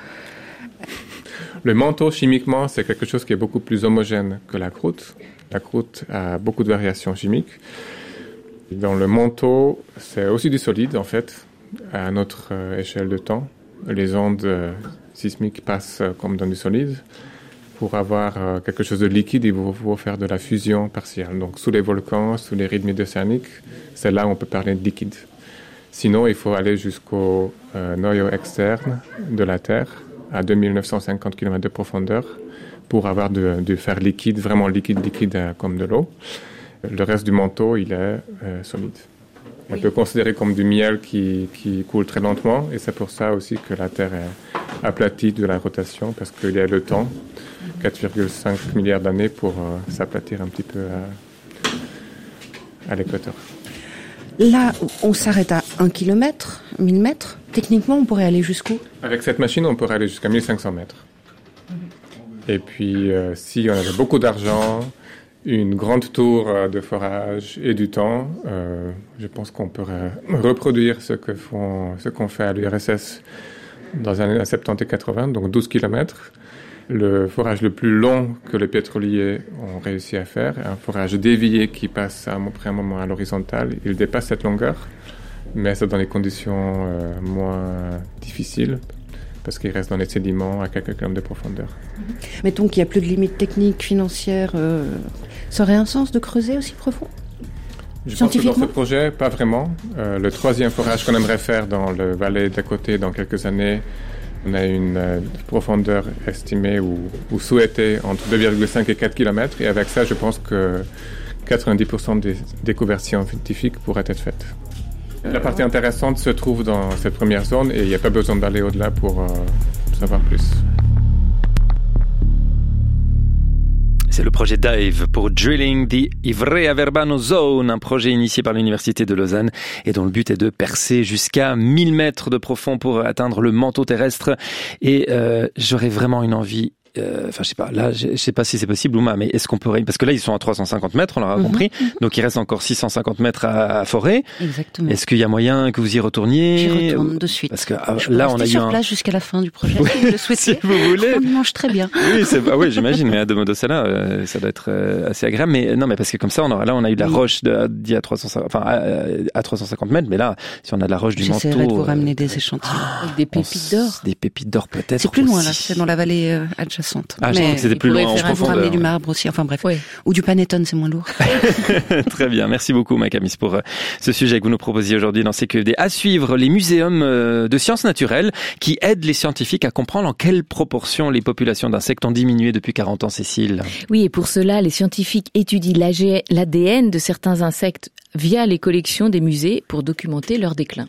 Le manteau, chimiquement, c'est quelque chose qui est beaucoup plus homogène que la croûte. La croûte a beaucoup de variations chimiques. Dans le manteau, c'est aussi du solide, en fait, à notre échelle de temps. Les ondes sismiques passent comme dans du solide. Pour avoir quelque chose de liquide, il faut faire de la fusion partielle. Donc, sous les volcans, sous les rythmes océaniques, c'est là où on peut parler de liquide. Sinon, il faut aller jusqu'au noyau externe de la Terre, à 2950 km de profondeur, pour avoir du fer liquide, vraiment liquide comme de l'eau. Le reste du manteau, il est solide. On peut considérer comme du miel qui coule très lentement, et c'est pour ça aussi que la Terre est aplatie de la rotation, parce qu'il y a le temps, 4,5 milliards d'années, pour s'aplatir un petit peu à l'équateur. Là, on s'arrête à 1 km, 1000 mètres. Techniquement, on pourrait aller jusqu'où? Avec cette machine, on pourrait aller jusqu'à 1500 mètres. Et puis, si on avait beaucoup d'argent, une grande tour de forage et du temps, je pense qu'on pourrait reproduire ce qu'on fait à l'URSS dans les années 70 et 80, donc 12 km. Le forage le plus long que les pétroliers ont réussi à faire, un forage dévié qui passe après un moment à l'horizontale, il dépasse cette longueur, mais c'est dans des conditions moins difficiles, parce qu'il reste dans les sédiments à quelques kilomètres de profondeur. Mettons qu'il n'y a plus de limites techniques, financières, ça aurait un sens de creuser aussi profond? Je pense que dans ce projet, pas vraiment. Le troisième forage qu'on aimerait faire dans le Valais d'à côté dans quelques années, on a une profondeur estimée ou souhaitée entre 2,5 et 4 km. Et avec ça, je pense que 90% des découvertes scientifiques pourraient être faites. La partie intéressante se trouve dans cette première zone et il n'y a pas besoin d'aller au-delà pour savoir plus. C'est le projet DIVE pour Drilling the Ivrea Verbano Zone, un projet initié par l'Université de Lausanne et dont le but est de percer jusqu'à 1000 mètres de profond pour atteindre le manteau terrestre. Et j'aurais vraiment une envie... Enfin, je sais pas. Là, je sais pas si c'est possible, Ouma, mais est-ce qu'on pourrait, parce que là, ils sont à 350 mètres, on l'aura compris. Donc, il reste encore 650 mètres à forer. Exactement. Est-ce qu'il y a moyen que vous y retourniez? J'y retourne de suite. Parce que là, on a sur place jusqu'à la fin du projet. Oui, si vous le souhaitez. Si vous voulez. On mange très bien. Oui, oui, j'imagine. Mais à de Modosala, ça doit être assez agréable. Mais non, mais parce que comme ça, on a eu de la roche d'il y a 350 mètres. Mais là, si on a de la roche du manteau. J'essaierai de vous ramener des échantillons. Des pépites d'or. Des pépites d'or, peut-être. C'est plus loin, là. C'est dans la vallée adjacente. Ah, mais c'était plus loin en profondeur. Vous ramener du marbre aussi, enfin bref. Oui. Ou du panettone, c'est moins lourd. Très bien, merci beaucoup Makamis pour ce sujet que vous nous proposiez aujourd'hui dans CQFD. À suivre, les muséums de sciences naturelles qui aident les scientifiques à comprendre en quelle proportion les populations d'insectes ont diminué depuis 40 ans, Cécile. Oui, et pour cela, les scientifiques étudient l'ADN de certains insectes via les collections des musées pour documenter leur déclin.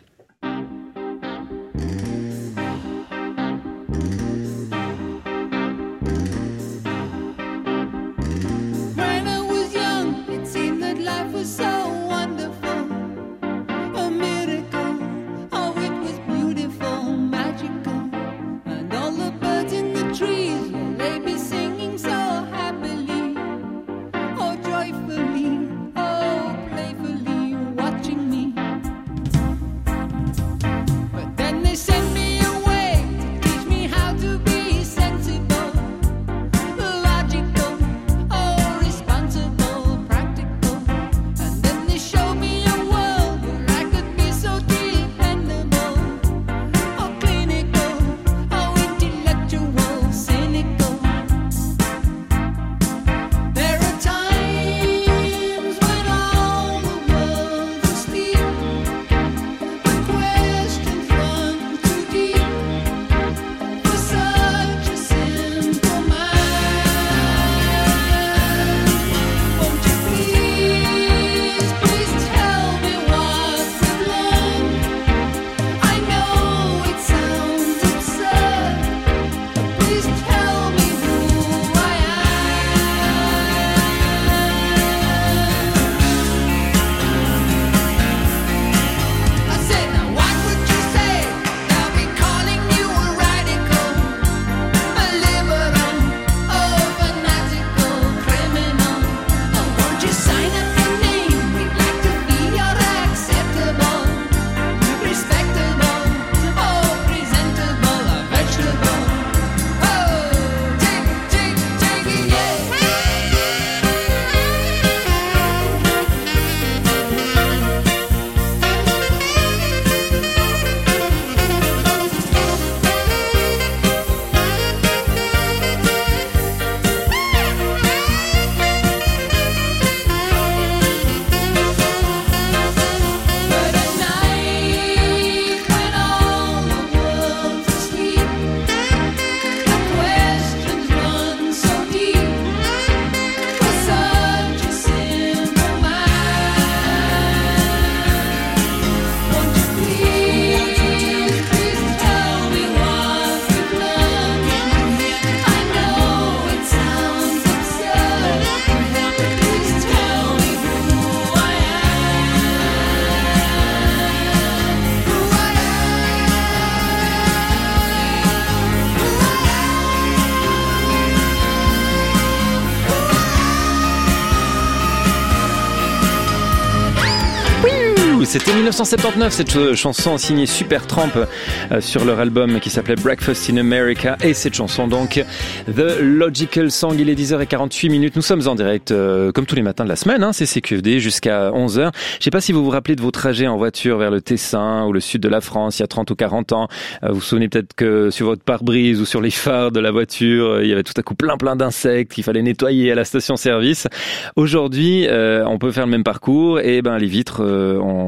C'était 1979, cette chanson signée Supertramp sur leur album qui s'appelait Breakfast in America. Et cette chanson donc, The Logical Song. Il est 10h48. Nous sommes en direct comme tous les matins de la semaine, c'est CQFD jusqu'à 11h. Je sais pas si vous vous rappelez de vos trajets en voiture vers le Tessin ou le sud de la France il y a 30 ou 40 ans. Vous vous souvenez peut-être que sur votre pare-brise ou sur les phares de la voiture, il y avait tout à coup plein d'insectes qu'il fallait nettoyer à la station-service. Aujourd'hui, on peut faire le même parcours et les vitres, on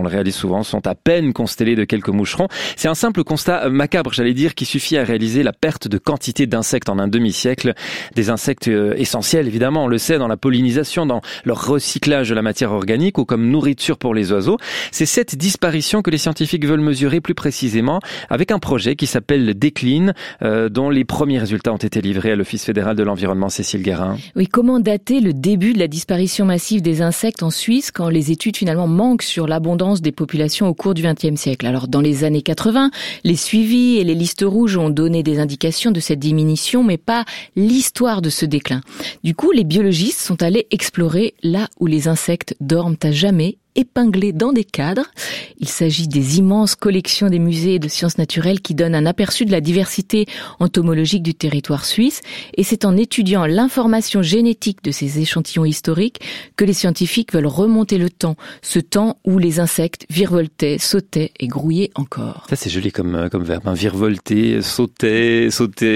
le réalise souvent, sont à peine constellés de quelques moucherons. C'est un simple constat macabre, j'allais dire, qui suffit à réaliser la perte de quantité d'insectes en un demi-siècle. Des insectes essentiels, évidemment, on le sait, dans la pollinisation, dans leur recyclage de la matière organique ou comme nourriture pour les oiseaux. C'est cette disparition que les scientifiques veulent mesurer plus précisément avec un projet qui s'appelle Décline, dont les premiers résultats ont été livrés à l'Office fédéral de l'environnement. Cécile Guérin. Oui, comment dater le début de la disparition massive des insectes en Suisse quand les études finalement manquent sur l'abondance des populations au cours du XXe siècle? Alors dans les années 80, les suivis et les listes rouges ont donné des indications de cette diminution, mais pas l'histoire de ce déclin. Du coup, les biologistes sont allés explorer là où les insectes dorment à jamais, épinglés dans des cadres. Il s'agit des immenses collections des musées de sciences naturelles qui donnent un aperçu de la diversité entomologique du territoire suisse. Et c'est en étudiant l'information génétique de ces échantillons historiques que les scientifiques veulent remonter le temps. Ce temps où les insectes virevoltaient, sautaient et grouillaient encore. Ça, c'est joli comme verbe, hein. Virevolter, sauter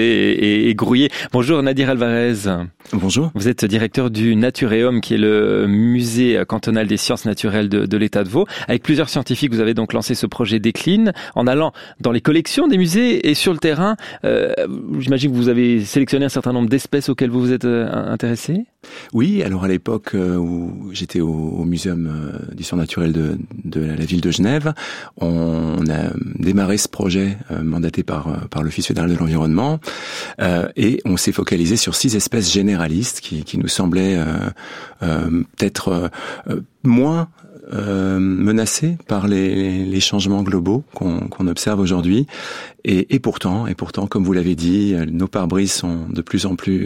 et grouiller. Bonjour Nadir Alvarez. Bonjour. Vous êtes directeur du Natureum, qui est le musée cantonal des sciences naturelles de l'État de Vaud. Avec plusieurs scientifiques, vous avez donc lancé ce projet Décline en allant dans les collections des musées et sur le terrain. J'imagine que vous avez sélectionné un certain nombre d'espèces auxquelles vous vous êtes intéressé. Oui, alors à l'époque où j'étais au Muséum d'histoire naturelle de la ville de Genève, on a démarré ce projet mandaté par l'Office fédéral de l'environnement et on s'est focalisé sur 6 espèces généralistes qui nous semblaient peut-être moins menacés par les changements globaux qu'on observe aujourd'hui. Et pourtant, comme vous l'avez dit, nos pare-brises sont de plus en plus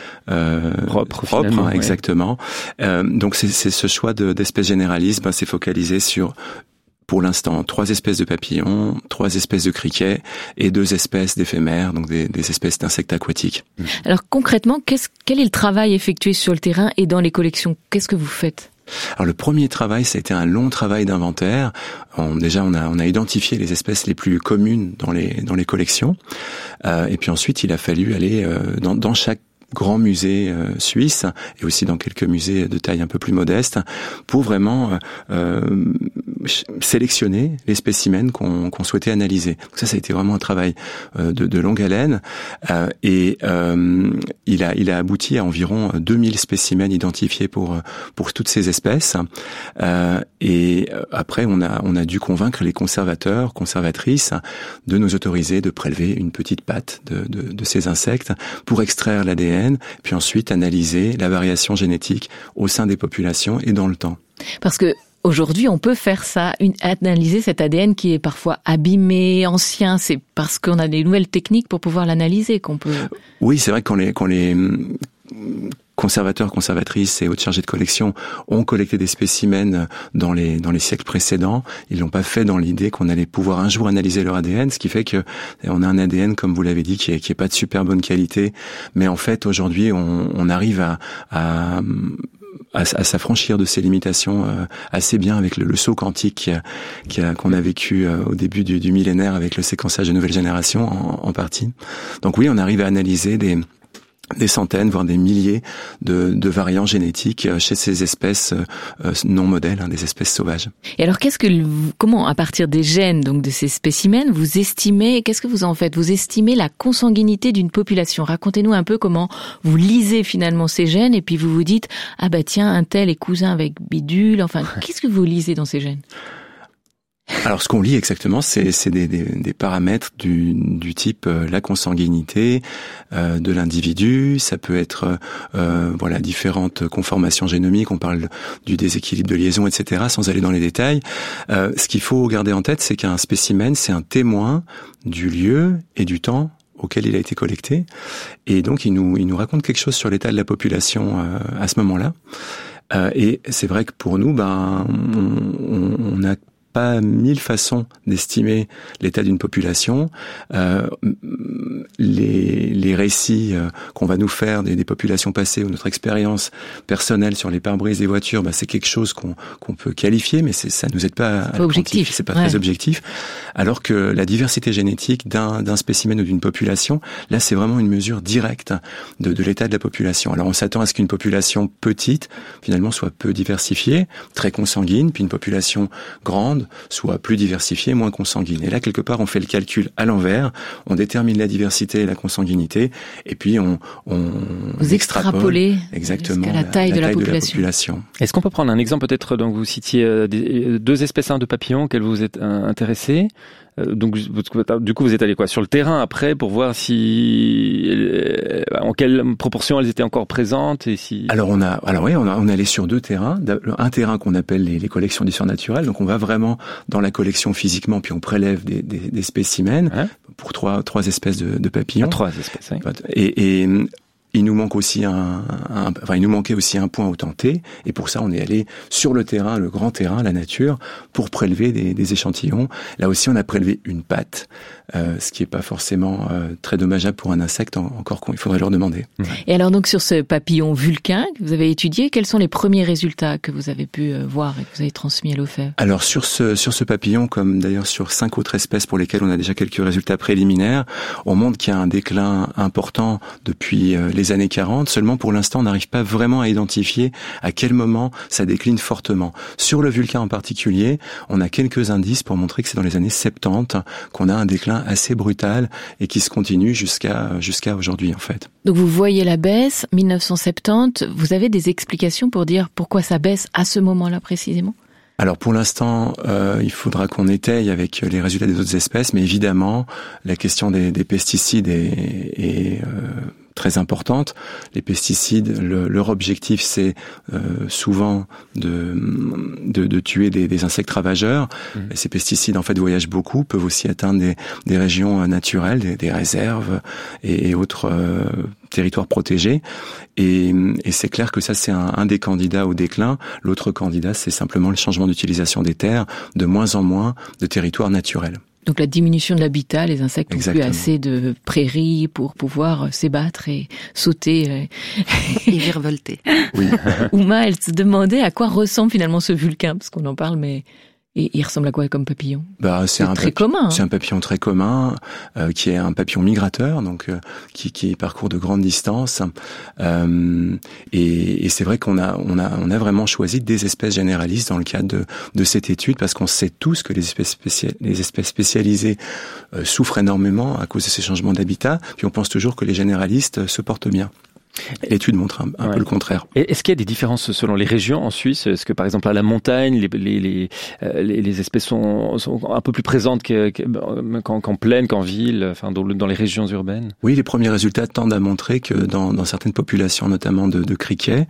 propres, hein, exactement. Donc c'est ce choix d'espèces généralistes, c'est focalisé sur, pour l'instant, 3 espèces de papillons, 3 espèces de criquets et 2 espèces d'éphémères, donc des espèces d'insectes aquatiques. Alors concrètement, quel est le travail effectué sur le terrain et dans les collections? Qu'est-ce que vous faites? Alors le premier travail, ça a été un long travail d'inventaire. Déjà, on a identifié les espèces les plus communes dans les collections. Et puis ensuite, il a fallu aller dans chaque grand musée suisse et aussi dans quelques musées de taille un peu plus modeste pour vraiment sélectionner les spécimens qu'on souhaitait analyser. Donc ça a été vraiment un travail de longue haleine et il a abouti à environ 2000 spécimens identifiés pour toutes ces espèces et après on a dû convaincre les conservateurs, conservatrices de nous autoriser de prélever une petite patte de ces insectes pour extraire l'ADN, puis ensuite analyser la variation génétique au sein des populations et dans le temps. Parce que aujourd'hui, on peut faire ça, analyser cet ADN qui est parfois abîmé, ancien. C'est parce qu'on a des nouvelles techniques pour pouvoir l'analyser qu'on peut. Oui, c'est vrai que quand les conservateurs, conservatrices et autres chargés de collection ont collecté des spécimens dans les siècles précédents, ils l'ont pas fait dans l'idée qu'on allait pouvoir un jour analyser leur ADN, ce qui fait que on a un ADN, comme vous l'avez dit, qui est pas de super bonne qualité, mais en fait aujourd'hui on arrive à s'affranchir de ces limitations assez bien avec le saut quantique qu'on a vécu au début du millénaire avec le séquençage de nouvelle génération en partie. Donc oui, on arrive à analyser des centaines, voire des milliers de variants génétiques chez ces espèces non modèles, des espèces sauvages. Et alors, comment, à partir des gènes, donc de ces spécimens, vous estimez, qu'est-ce que vous en faites? Vous estimez la consanguinité d'une population. Racontez-nous un peu comment vous lisez finalement ces gènes et puis vous vous dites, ah bah tiens, un tel est cousin avec bidule. Enfin, qu'est-ce que vous lisez dans ces gènes? Alors, ce qu'on lit exactement, c'est des paramètres du type la consanguinité de l'individu. Ça peut être différentes conformations génomiques. On parle du déséquilibre de liaison, etc. Sans aller dans les détails. Ce qu'il faut garder en tête, c'est qu'un spécimen, c'est un témoin du lieu et du temps auquel il a été collecté. Et donc, il nous raconte quelque chose sur l'état de la population à ce moment-là. Et c'est vrai que pour nous, on a pas 1000 façons d'estimer l'état d'une population. Les récits qu'on va nous faire des populations passées ou notre expérience personnelle sur les pare-brises des voitures, c'est quelque chose qu'on peut qualifier, mais ça nous aide pas à objectif. C'est pas très objectif. Alors que la diversité génétique d'un spécimen ou d'une population, là, c'est vraiment une mesure directe de l'état de la population. Alors, on s'attend à ce qu'une population petite, finalement, soit peu diversifiée, très consanguine, puis une population grande, viande soit plus diversifiée, moins consanguine. Et là, quelque part, on fait le calcul à l'envers, on détermine la diversité et la consanguinité, et puis on vous extrapolez exactement jusqu'à la taille de la population. Est-ce qu'on peut prendre un exemple peut-être, donc vous citiez deux espèces de papillons auxquelles vous êtes intéressés. Donc du coup vous êtes allé sur le terrain après pour voir si en quelle proportion elles étaient encore présentes et si. Alors on est allé sur deux terrains, un terrain qu'on appelle les collections d'histoire naturelle, donc on va vraiment dans la collection physiquement puis on prélève des spécimens pour trois espèces de papillons. Trois espèces. Oui. Et il nous manque aussi il nous manquait aussi un point autenté, et pour ça on est allé sur le terrain, le grand terrain, la nature, pour prélever des échantillons. Là aussi on a prélevé une patte, ce qui est pas forcément très dommageable pour un insecte, encore qu'il faudrait leur demander. Et alors donc sur ce papillon vulcain que vous avez étudié, quels sont les premiers résultats que vous avez pu voir et que vous avez transmis à l'OFEV? Alors sur ce papillon, comme d'ailleurs sur 5 autres espèces pour lesquelles on a déjà quelques résultats préliminaires, on montre qu'il y a un déclin important depuis les années 40, seulement pour l'instant on n'arrive pas vraiment à identifier à quel moment ça décline fortement. Sur le vulcain en particulier, on a quelques indices pour montrer que c'est dans les années 70 qu'on a un déclin assez brutal et qui se continue jusqu'à aujourd'hui en fait. Donc vous voyez la baisse, 1970, vous avez des explications pour dire pourquoi ça baisse à ce moment-là précisément ? Alors pour l'instant, il faudra qu'on étaye avec les résultats des autres espèces, mais évidemment, la question des pesticides est très importante. Les pesticides, leur objectif, c'est souvent de tuer des insectes ravageurs. Et ces pesticides, en fait, voyagent beaucoup, peuvent aussi atteindre des régions naturelles, des réserves et autres territoires protégés. Et c'est clair que ça, c'est un des candidats au déclin. L'autre candidat, c'est simplement le changement d'utilisation des terres, de moins en moins de territoires naturels. Donc la diminution de l'habitat, les insectes n'ont plus assez de prairies pour pouvoir s'ébattre et sauter. Et virevolter. Oui. Ouma, elle se demandait à quoi ressemble finalement ce vulcain, parce qu'on en parle, mais il ressemble à quoi comme papillon ? C'est très commun. C'est un papillon très commun, qui est un papillon migrateur, donc qui parcourt de grandes distances. Et c'est vrai qu'on a vraiment choisi des espèces généralistes dans le cadre de cette étude, parce qu'on sait tous que les espèces spécialisées souffrent énormément à cause de ces changements d'habitat. Puis on pense toujours que les généralistes se portent bien. L'étude montre un peu le contraire. Et est-ce qu'il y a des différences selon les régions en Suisse ? Est-ce que par exemple à la montagne, les espèces sont un peu plus présentes qu'en plaine, qu'en ville, enfin dans les régions urbaines ? Oui, les premiers résultats tendent à montrer que dans certaines populations, notamment de criquets,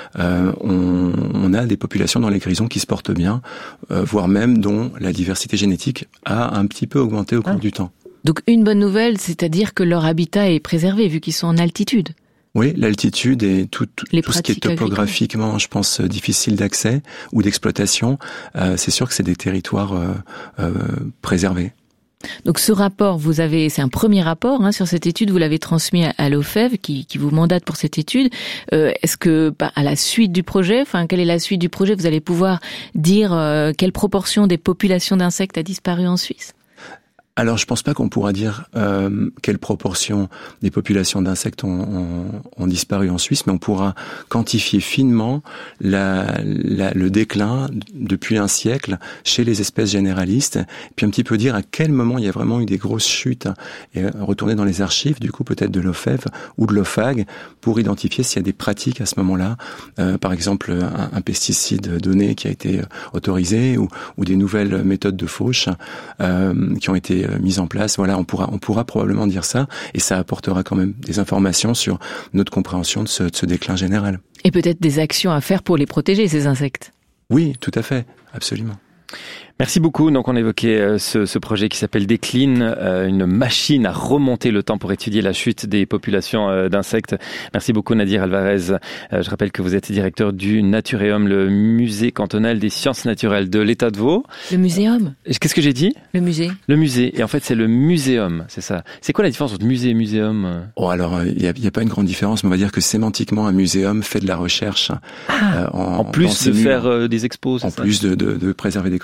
on a des populations dans les grisons qui se portent bien, voire même dont la diversité génétique a un petit peu augmenté au cours du temps. Donc une bonne nouvelle, c'est-à-dire que leur habitat est préservé vu qu'ils sont en altitude. Oui, l'altitude et tout ce qui est topographiquement, je pense, difficile d'accès ou d'exploitation, c'est sûr que c'est des territoires préservés. Donc ce rapport, c'est un premier rapport sur cette étude, vous l'avez transmis à l'OFEV qui vous mandate pour cette étude. Est-ce que à la suite du projet, quelle est la suite du projet ? Vous allez pouvoir dire quelle proportion des populations d'insectes a disparu en Suisse ? Alors, je pense pas qu'on pourra dire quelle proportion des populations d'insectes ont disparu en Suisse, mais on pourra quantifier finement le déclin depuis un siècle chez les espèces généralistes, puis un petit peu dire à quel moment il y a vraiment eu des grosses chutes, et retourner dans les archives, du coup peut-être de l'OFEV ou de l'OFAG, pour identifier s'il y a des pratiques à ce moment-là, par exemple un pesticide donné qui a été autorisé, ou des nouvelles méthodes de fauche qui ont été mise en place. Voilà, on pourra probablement dire ça, et ça apportera quand même des informations sur notre compréhension de ce déclin général. Et peut-être des actions à faire pour les protéger, ces insectes. Oui, tout à fait, absolument. Merci beaucoup. Donc on évoquait ce projet qui s'appelle Décline, une machine à remonter le temps pour étudier la chute des populations d'insectes. Merci beaucoup Nadir Alvarez. Je rappelle que vous êtes directeur du Naturéum, le musée cantonal des sciences naturelles de l'État de Vaud. Le muséum. Qu'est-ce que j'ai dit ? Le musée. Le musée. Et en fait c'est le muséum, c'est ça. C'est quoi la différence entre musée et muséum ? Oh alors il y a pas une grande différence, mais on va dire que sémantiquement un muséum fait de la recherche. En plus de faire des expos. En plus de préserver des collections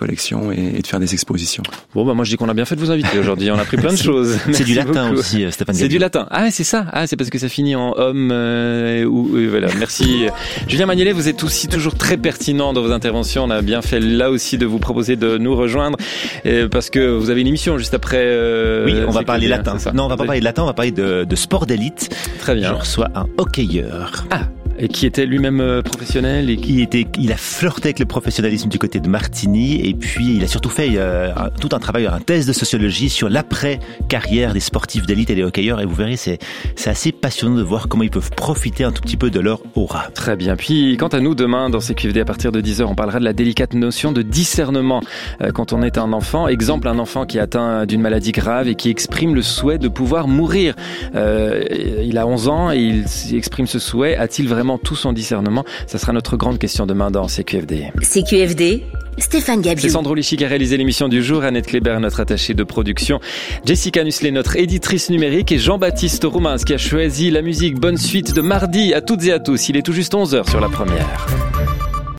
salon et de faire des expositions. Bon, moi je dis qu'on a bien fait de vous inviter aujourd'hui. On a appris plein de choses. C'est du latin beaucoup. aussi, Stéphane Gallien. C'est du latin. Ah, c'est ça. Ah, c'est parce que ça finit en homme. Voilà. Merci. Julien Magnélet, vous êtes aussi toujours très pertinent dans vos interventions. On a bien fait là aussi de vous proposer de nous rejoindre parce que vous avez une émission juste après. Oui, on va parler latin. Non, on va pas parler de latin. On va parler de sport d'élite. Très bien. Je reçois un hockeyeur. Ah. Et qui était lui-même professionnel et il a flirté avec le professionnalisme du côté de Martigny et puis il a surtout fait tout un travail, un thèse de sociologie sur l'après-carrière des sportifs d'élite et des hockeyeurs et vous verrez c'est assez passionnant de voir comment ils peuvent profiter un tout petit peu de leur aura. Très bien. Puis quant à nous, demain dans CQFD à partir de 10h, on parlera de la délicate notion de discernement quand on est un enfant. Exemple, un enfant qui est atteint d'une maladie grave et qui exprime le souhait de pouvoir mourir. Il a 11 ans et il exprime ce souhait. A-t-il vraiment tout son discernement? Ça sera notre grande question demain dans CQFD. CQFD, Stéphane Gabiou. C'est Sandro Lichy qui a réalisé l'émission du jour, Annette Kléber, notre attachée de production, Jessica Nusselet, notre éditrice numérique et Jean-Baptiste Roumans qui a choisi la musique. Bonne suite de mardi à toutes et à tous. Il est tout juste 11h sur La Première.